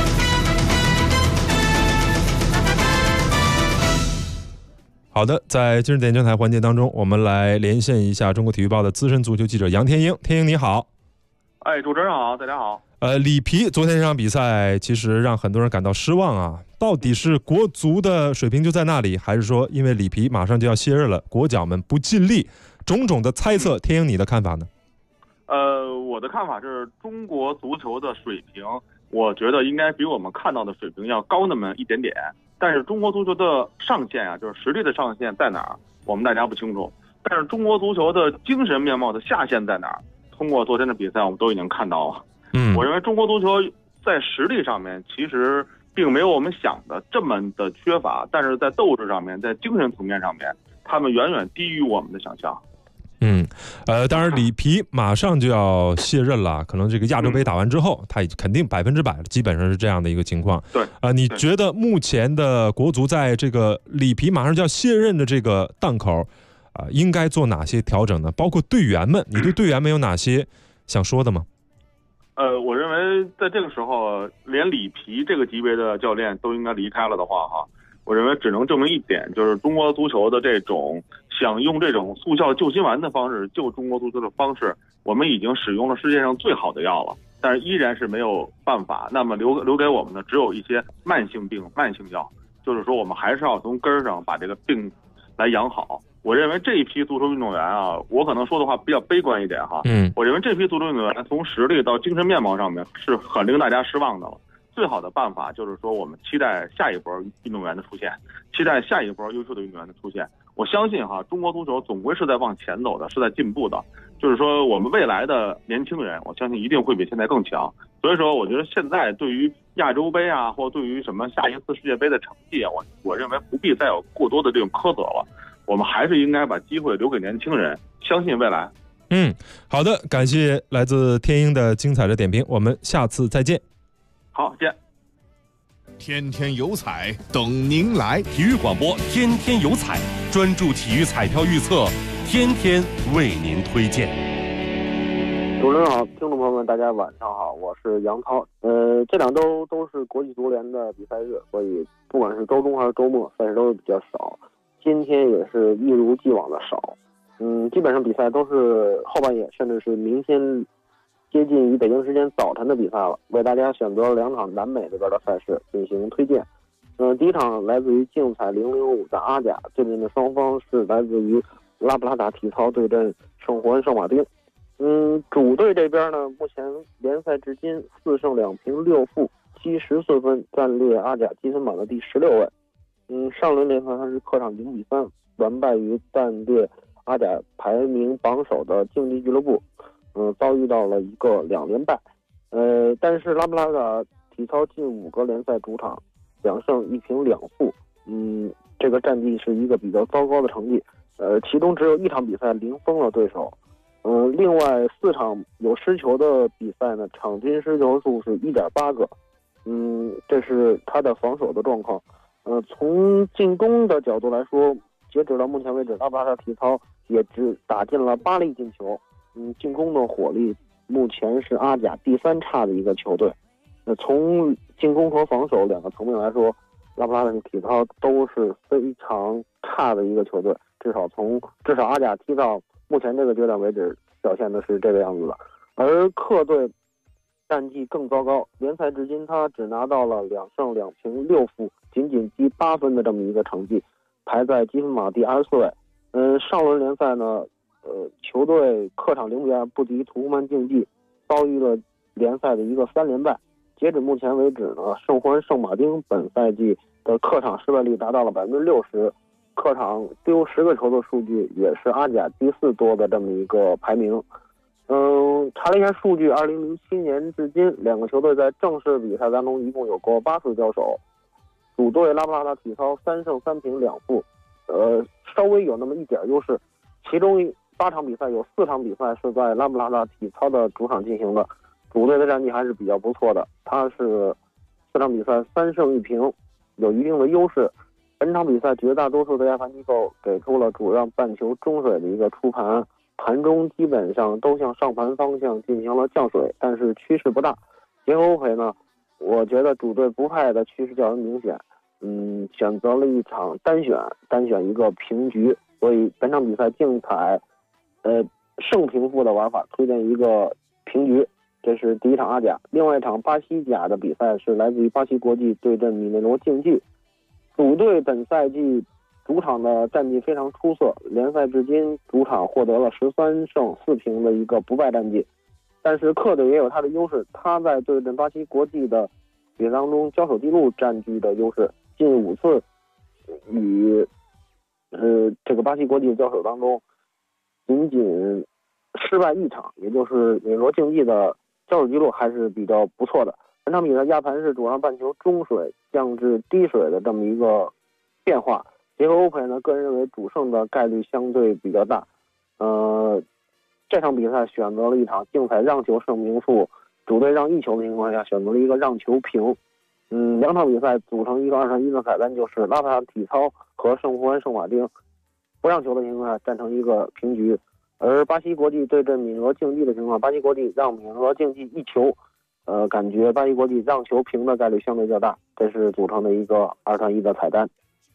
好的，在今日点将台环节当中，我们来连线一下中国体育报的资深足球记者杨天鹰。天鹰你好。 主持人好，大家好。 里皮昨天这场比赛其实让很多人感到失望啊，到底是国足的水平就在那里，还是说因为里皮马上就要卸任了，国脚们不尽力？种种的猜测，天鹰你的看法呢？ 我的看法是中国足球的水平，我觉得应该比我们看到的水平要高那么一点点。但是中国足球的上限啊，就是实力的上限在哪儿，我们大家不清楚。但是中国足球的精神面貌的下限在哪儿？通过昨天的比赛，我们都已经看到了。我认为中国足球在实力上面其实并没有我们想的这么的缺乏，但是在斗志上面，在精神层面上面，他们远远低于我们的想象。 当然里皮马上就要卸任了，可能这个亚洲杯打完之后，他肯定100%基本上是这样的一个情况。 对， 你觉得目前的国足在这个里皮马上就要卸任的这个档口，应该做哪些调整呢？包括队员们，你对队员们有哪些想说的吗？ 我认为在这个时候，连里皮这个级别的教练都应该离开了的话，我认为只能证明一点，就是中国足球的这种想用这种速效救心丸的方式救中国足球的方式，我们已经使用了世界上最好的药了，但是依然是没有办法。那么留给我们的只有一些慢性病、慢性药，就是说我们还是要从根儿上把这个病来养好。我认为这一批足球运动员啊，我可能说的话比较悲观一点哈。我认为这批足球运动员从实力到精神面貌上面是很令大家失望的了。最好的办法就是说，我们期待下一波运动员的出现，期待下一波优秀的运动员的出现。我相信中国足球总归是在往前走的，是在进步的。就是说，我们未来的年轻人，我相信一定会比现在更强。所以说，我觉得现在对于亚洲杯啊，或对于什么下一次世界杯的成绩啊，我认为不必再有过多的这种苛责了。我们还是应该把机会留给年轻人，相信未来。 好的，感谢来自天鹰的精彩的点评，我们下次再见。 好，见。 天天有彩等您来，体育广播天天有彩，专注体育彩票预测，天天为您推荐。 主持人好，听众朋友们，大家晚上好，我是杨涛。这两周都是国际足联的比赛日，所以不管是周中还是周末，赛事都是比较少。今天也是一如既往的少，基本上比赛都是后半夜，甚至是明天接近于北京时间早晨的比赛了。为大家选择了2场南美这边的赛事进行推荐。第一场来自于竞彩005的阿甲，这边的双方是来自于拉布拉达体操对阵圣胡安圣马丁。主队这边呢，目前联赛至今4胜2平6负，74分，暂列阿甲积分榜的第16位。上轮联赛他是客场0-3完败于暂列阿甲排名榜首的竞技俱乐部，遭遇到了一个2连败。但是拉布拉达体操近5个联赛主场2胜1平2负，这个战绩是一个比较糟糕的成绩。其中只有1场比赛零封了对手。另外4场有失球的比赛呢，场均失球数是1.8个。这是他的防守的状况。从进攻的角度来说，截止到目前为止，拉布拉达体操也只打进了8粒进球。进攻的火力目前是阿甲第3差的一个球队。从进攻和防守2个层面来说，拉布拉达体操都是非常差的一个球队。至少阿甲踢到目前这个阶段为止，表现的是这个样子的。而客队战绩更糟糕，联赛至今他只拿到了2胜2平6负，仅仅积8分的这么一个成绩，排在积分榜第24位。上轮联赛呢，球队客场0-2不敌图曼竞技，遭遇了联赛的一个3连败。截止目前为止呢，圣胡安圣马丁本赛季的客场失败率达到了60%，客场丢10个球的数据也是阿甲第4多的这么一个排名。查了一下数据，2007年至今2个球队在正式比赛当中一共有过8次交手。主队拉布拉达体操3胜3平2负，稍微有那么一点优势。其中8场比赛有4场比赛是在拉布拉达体操的主场进行的，主队的战绩还是比较不错的。他是4场比赛3胜1平，有一定的优势。 本场比赛绝大多数的亚盘机构给出了主让半球中水的一个出盘，盘中基本上都向上盘方向进行了降水，但是趋势不大。结合欧赔呢，我觉得主队不派的趋势较为明显，选择了一场单选一个平局，所以本场比赛竞彩胜平负的玩法，推荐一个平局。这是第一场阿甲。另外一场巴西甲的比赛是来自于巴西国际对阵米内罗竞技。主队本赛季主场的战绩非常出色，联赛至今主场获得了13胜4平的一个不败战绩。但是客队也有他的优势，他在对阵巴西国际的比赛当中交手记录占据的优势，近5次与这个巴西国际交手当中，仅仅失败1场，也就是美罗竞技的交手记录还是比较不错的。本场比赛压盘是主让半球中水降至低水的这么一个变化，结合欧赔呢，个人认为主胜的概率相对比较大。这场比赛选择了一场竞彩让球胜平负，主队让1球的情况下选择了一个让球平。两场比赛组成一个2胜1的彩蛋，就是拉帕体操和圣胡安圣马丁不让球的情况下战成一个平局。而巴西国际对阵米罗竞技的情况，巴西国际让米罗竞技1球，感觉巴西国际让球平的概率相对较大，这是组成的一个2串1的彩蛋。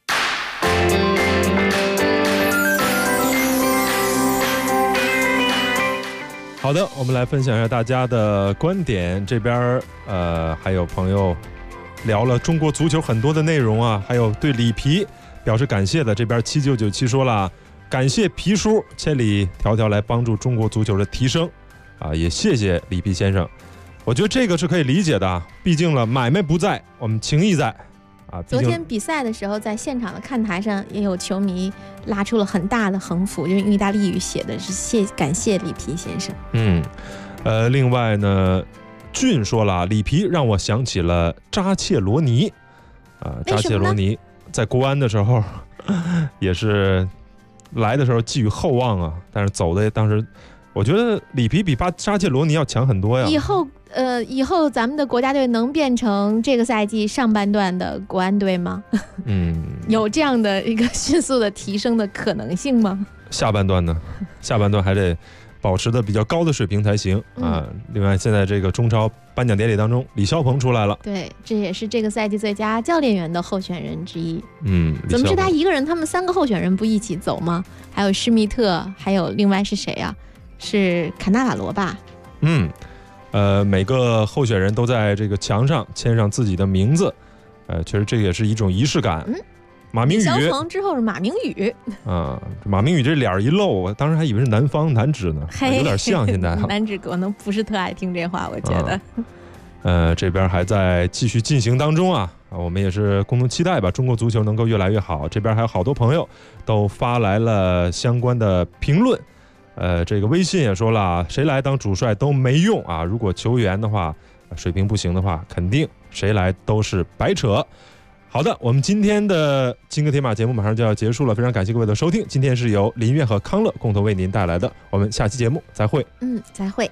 好的，我们来分享一下大家的观点。这边还有朋友聊了中国足球很多的内容啊，还有对里皮表示感谢的。这边7997说了，感谢皮叔千里迢迢来帮助中国足球的提升啊，也谢谢里皮先生。我觉得这个是可以理解的，毕竟了买卖不在，我们情谊在啊。 昨天比赛的时候，在现场的看台上也有球迷拉出了很大的横幅，就是用意大利语写的是感谢里皮先生。 另外呢，俊说了，里皮让我想起了扎切罗尼啊，扎切罗尼在国安的时候也是来的时候寄予厚望啊，但是走的当时，我觉得里皮比扎切罗尼要强很多呀。 以后咱们的国家队能变成这个赛季上半段的国安队吗？有这样的一个迅速的提升的可能性吗？ 下半段呢？下半段还得保持的比较高的水平才行啊。另外，现在这个中超颁奖典礼当中，李霄鹏出来了， 对，这也是这个赛季最佳教练员的候选人之一。 怎么是他一个人？他们3个候选人不一起走吗？还有施密特，还有另外是谁啊？是坎纳瓦罗吧？ 每个候选人都在这个墙上签上自己的名字，确实这也是一种仪式感。马明宇， 李霄鹏之后是马明宇啊，马明宇这脸一露，我当时还以为是南方男子呢，有点像现在。 男子可能不是特爱听这话，我觉得。 这边还在继续进行当中啊，我们也是共同期待吧，中国足球能够越来越好。这边还有好多朋友都发来了相关的评论。这个微信也说了，谁来当主帅都没用啊！如果球员的话水平不行的话，肯定谁来都是白扯。好的，我们今天的金戈铁马节目马上就要结束了，非常感谢各位的收听。今天是由林悦和康乐共同为您带来的，我们下期节目再会。 再会。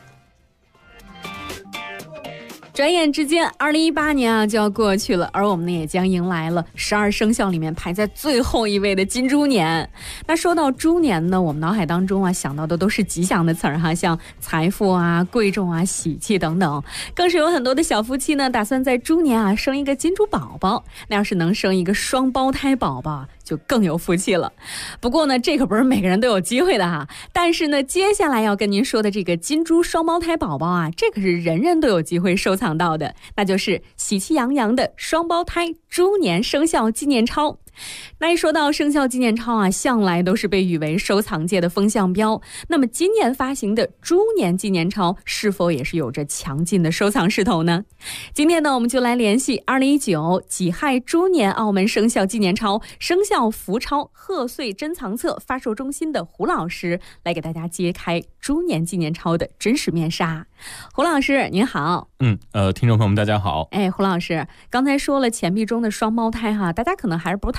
转眼之间2018年就要过去了，而我们呢也将迎来了12生肖里面排在最后一位的金猪年。那说到猪年呢，我们脑海当中想到的都是吉祥的词儿像财富贵重喜气等等，更是有很多的小夫妻呢打算在猪年生一个金猪宝宝。那要是能生一个双胞胎宝宝就更有福气了。不过呢，这可不是每个人都有机会的但是呢，接下来要跟您说的这个金猪双胞胎宝宝这可是人人都有机会收藏到的，那就是喜气洋洋的双胞胎猪年生肖纪念钞。那一说到生肖纪念钞向来都是被誉为收藏界的风向标。那么今年发行的猪年纪念钞是否也是有着强劲的收藏势头呢？今天呢，我们就来联系2019己亥猪年澳门生肖纪念钞生肖福钞贺岁珍藏册发售中心的胡老师，来给大家揭开猪年纪念钞的真实面纱。胡老师您好。 听众朋友们大家好。 胡老师刚才说了钱币中的双胞胎大家可能还是不太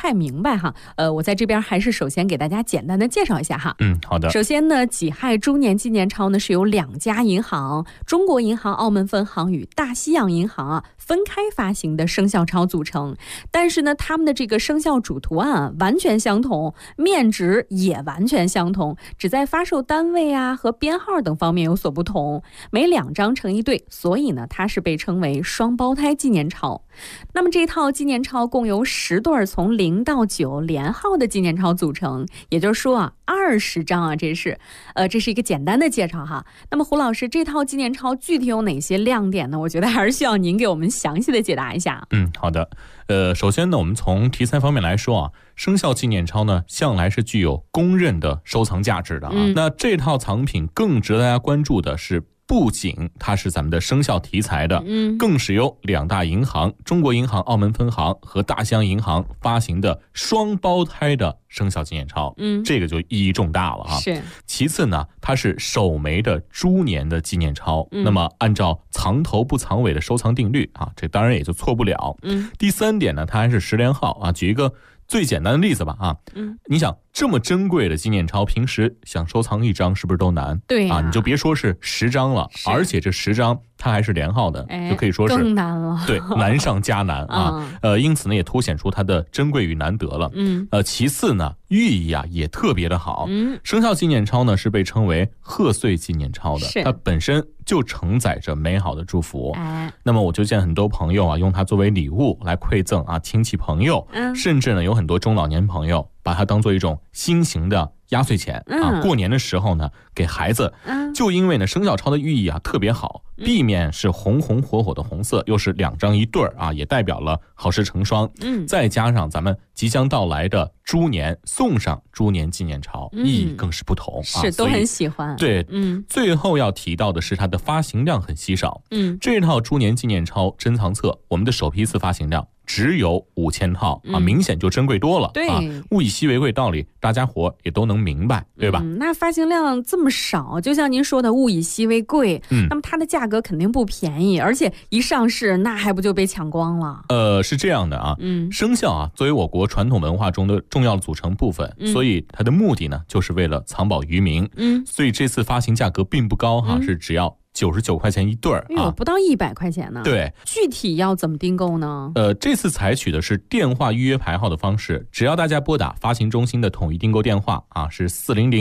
太明白哈。我在这边还是首先给大家简单的介绍一下哈。 好的。 首先呢，己亥猪年纪念钞呢是由2家银行，中国银行澳门分行与大西洋银行分开发行的生肖钞组成，但是呢，他们的这个生肖主图案完全相同，面值也完全相同，只在发售单位和编号等方面有所不同，每2张成一对，所以呢，它是被称为双胞胎纪念钞。那么这套纪念钞共由10对从0到9连号的纪念钞组成，也就是说20张这是一个简单的介绍哈。那么胡老师，这套纪念钞具体有哪些亮点呢？我觉得还是需要您给我们详细的解答一下。 好的。首先呢，我们从题材方面来说生肖纪念钞呢，向来是具有公认的收藏价值的那这套藏品更值得大家关注的是，不仅它是咱们的生肖题材的，更是由2大银行，中国银行澳门分行和大西洋银行发行的双胞胎的生肖纪念钞，这个就意义重大了是。 其次呢，它是首枚的猪年的纪念钞，那么按照藏头不藏尾的收藏定律这当然也就错不了。第3点呢，它还是10连号举一个最简单的例子吧你想这么珍贵的纪念钞，平时想收藏1张是不是都难？ 对你就别说是10张了，而且这10张它还是连号的，就可以说是更难了。 对，难上加难因此呢，也凸显出它的珍贵与难得了。其次呢，寓意也特别的好。生肖纪念钞呢是被称为贺岁纪念钞的，它本身就承载着美好的祝福。那么我就见很多朋友用它作为礼物来馈赠亲戚朋友，甚至呢有很多中老年朋友把它当做一种新型的压岁钱过年的时候呢给孩子。就因为呢生肖钞的寓意特别好，壁面是红红火火的红色，又是2张一对也代表了好事成双。再加上咱们即将到来的猪年，送上猪年纪念钞，意义更是不同是都很喜欢。 对，最后要提到的是它的发行量很稀少。这套猪年纪念钞珍藏册，我们的首批次发行量只有5000套明显就珍贵多了。 对物以稀为贵道理大家伙也都能明白，对吧？ 那发行量这么少，就像您说的物以稀为贵，那么它的价格肯定不便宜，而且一上市那还不就被抢光了？ 是这样的生肖作为我国传统文化中的重要的组成部分，所以它的目的呢就是为了藏宝于民。所以这次发行价格并不高是只要99块钱一对不到100块钱呢。 对， 具体要怎么订购呢？ 这次采取的是电话预约排号的方式，只要大家拨打发行中心的统一订购电话是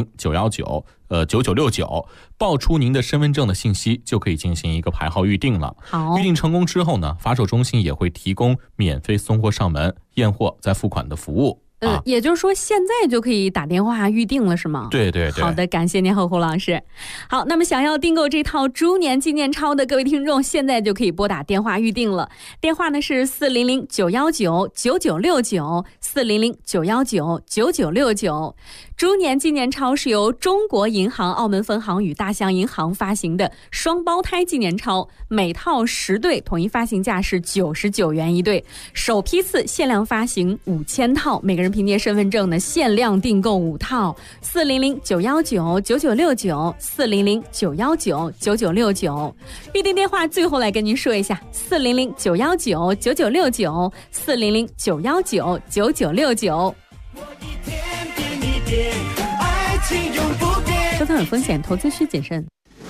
400-919-9969，报出您的身份证的信息，就可以进行一个排号预定了。 好， 预定成功之后呢，发售中心也会提供免费送货上门、验货再付款的服务。 也就是说现在就可以打电话预定了是吗？ 对对对。 好的，感谢您胡老师。好，那么想要订购这套猪年纪念钞的各位听众，现在就可以拨打电话预定了。电话呢是400-919-9969，400-919-9969。猪年纪念钞是由中国银行澳门分行与大西洋银行发行的双胞胎纪念钞，每套10对，统一发行价是99元一对，首批次限量发行5000套，每个人凭借身份证呢限量订购5套。400-919-9969，400-919-9969。预订电话最后来跟您说一下，400-919-9969，400-919-9969。收藏有风险，投资需谨慎。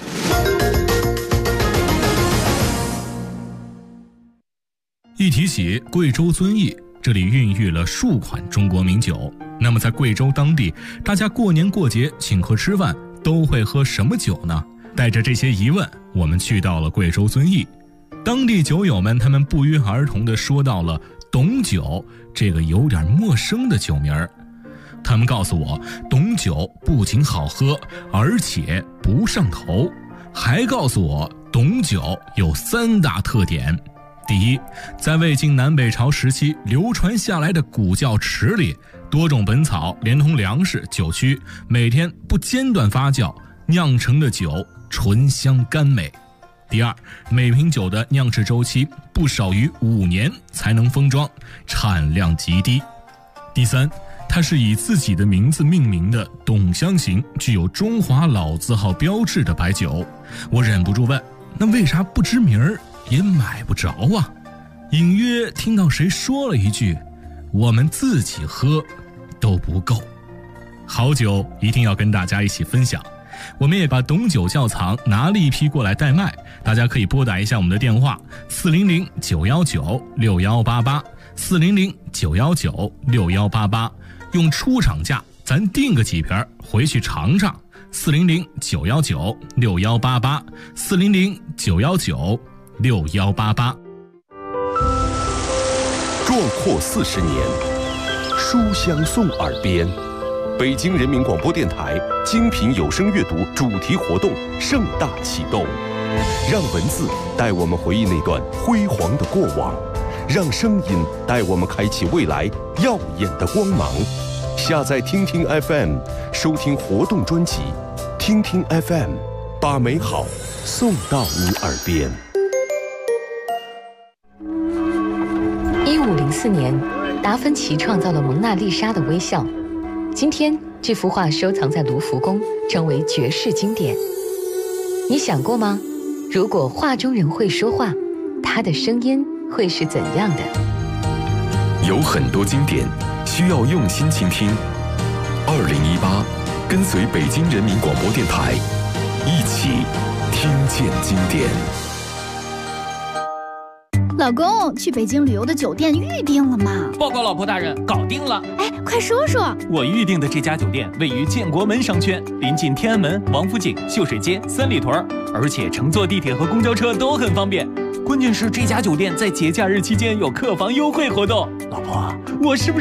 一提起贵州遵义，这里孕育了数款中国名酒。那么在贵州当地，大家过年过节请客吃饭都会喝什么酒呢？带着这些疑问，我们去到了贵州遵义。当地酒友们他们不约而同地说到了董酒这个有点陌生的酒名儿。他们告诉我，董酒不仅好喝，而且不上头，还告诉我董酒有3大特点。第一，在魏晋南北朝时期流传下来的古窖池里，多种本草连同粮食、酒曲，每天不间断发酵酿成的酒醇香甘美。第二，每瓶酒的酿制周期不少于5年才能封装，产量极低。第三，它是以自己的名字命名的董香型，具有中华老字号标志的白酒。我忍不住问，那为啥不知名儿也买不着啊？隐约听到谁说了一句， 我们自己喝都不够。好酒一定要跟大家一起分享。我们也把董酒窖藏拿了一批过来代卖，大家可以拨打一下我们的电话400-919-6188 400-919-6188，用出厂价咱订个几瓶回去尝尝。400-919-6188 400-919-6188。 壮阔40年，书香送耳边。北京人民广播电台精品有声阅读主题活动盛大启动，让文字带我们回忆那段辉煌的过往，让声音带我们开启未来耀眼的光芒。下载听听 FM， 收听活动专辑，听听 FM， 把美好送到你耳边。 1504年，达芬奇创造了蒙娜丽莎的微笑。今天，这幅画收藏在卢浮宫，成为绝世经典。你想过吗？如果画中人会说话，他的声音会是怎样的？ 有很多经典需要用心倾听。2018，跟随北京人民广播电台，一起听见经典。 老公，去北京旅游的酒店预定了吗？ 报告老婆大人，搞定了。 哎，快说说。 我预定的这家酒店位于建国门商圈，临近天安门、王府井、秀水街、三里屯，而且乘坐地铁和公交车都很方便。关键是这家酒店在节假日期间有客房优惠活动。老婆，我是不是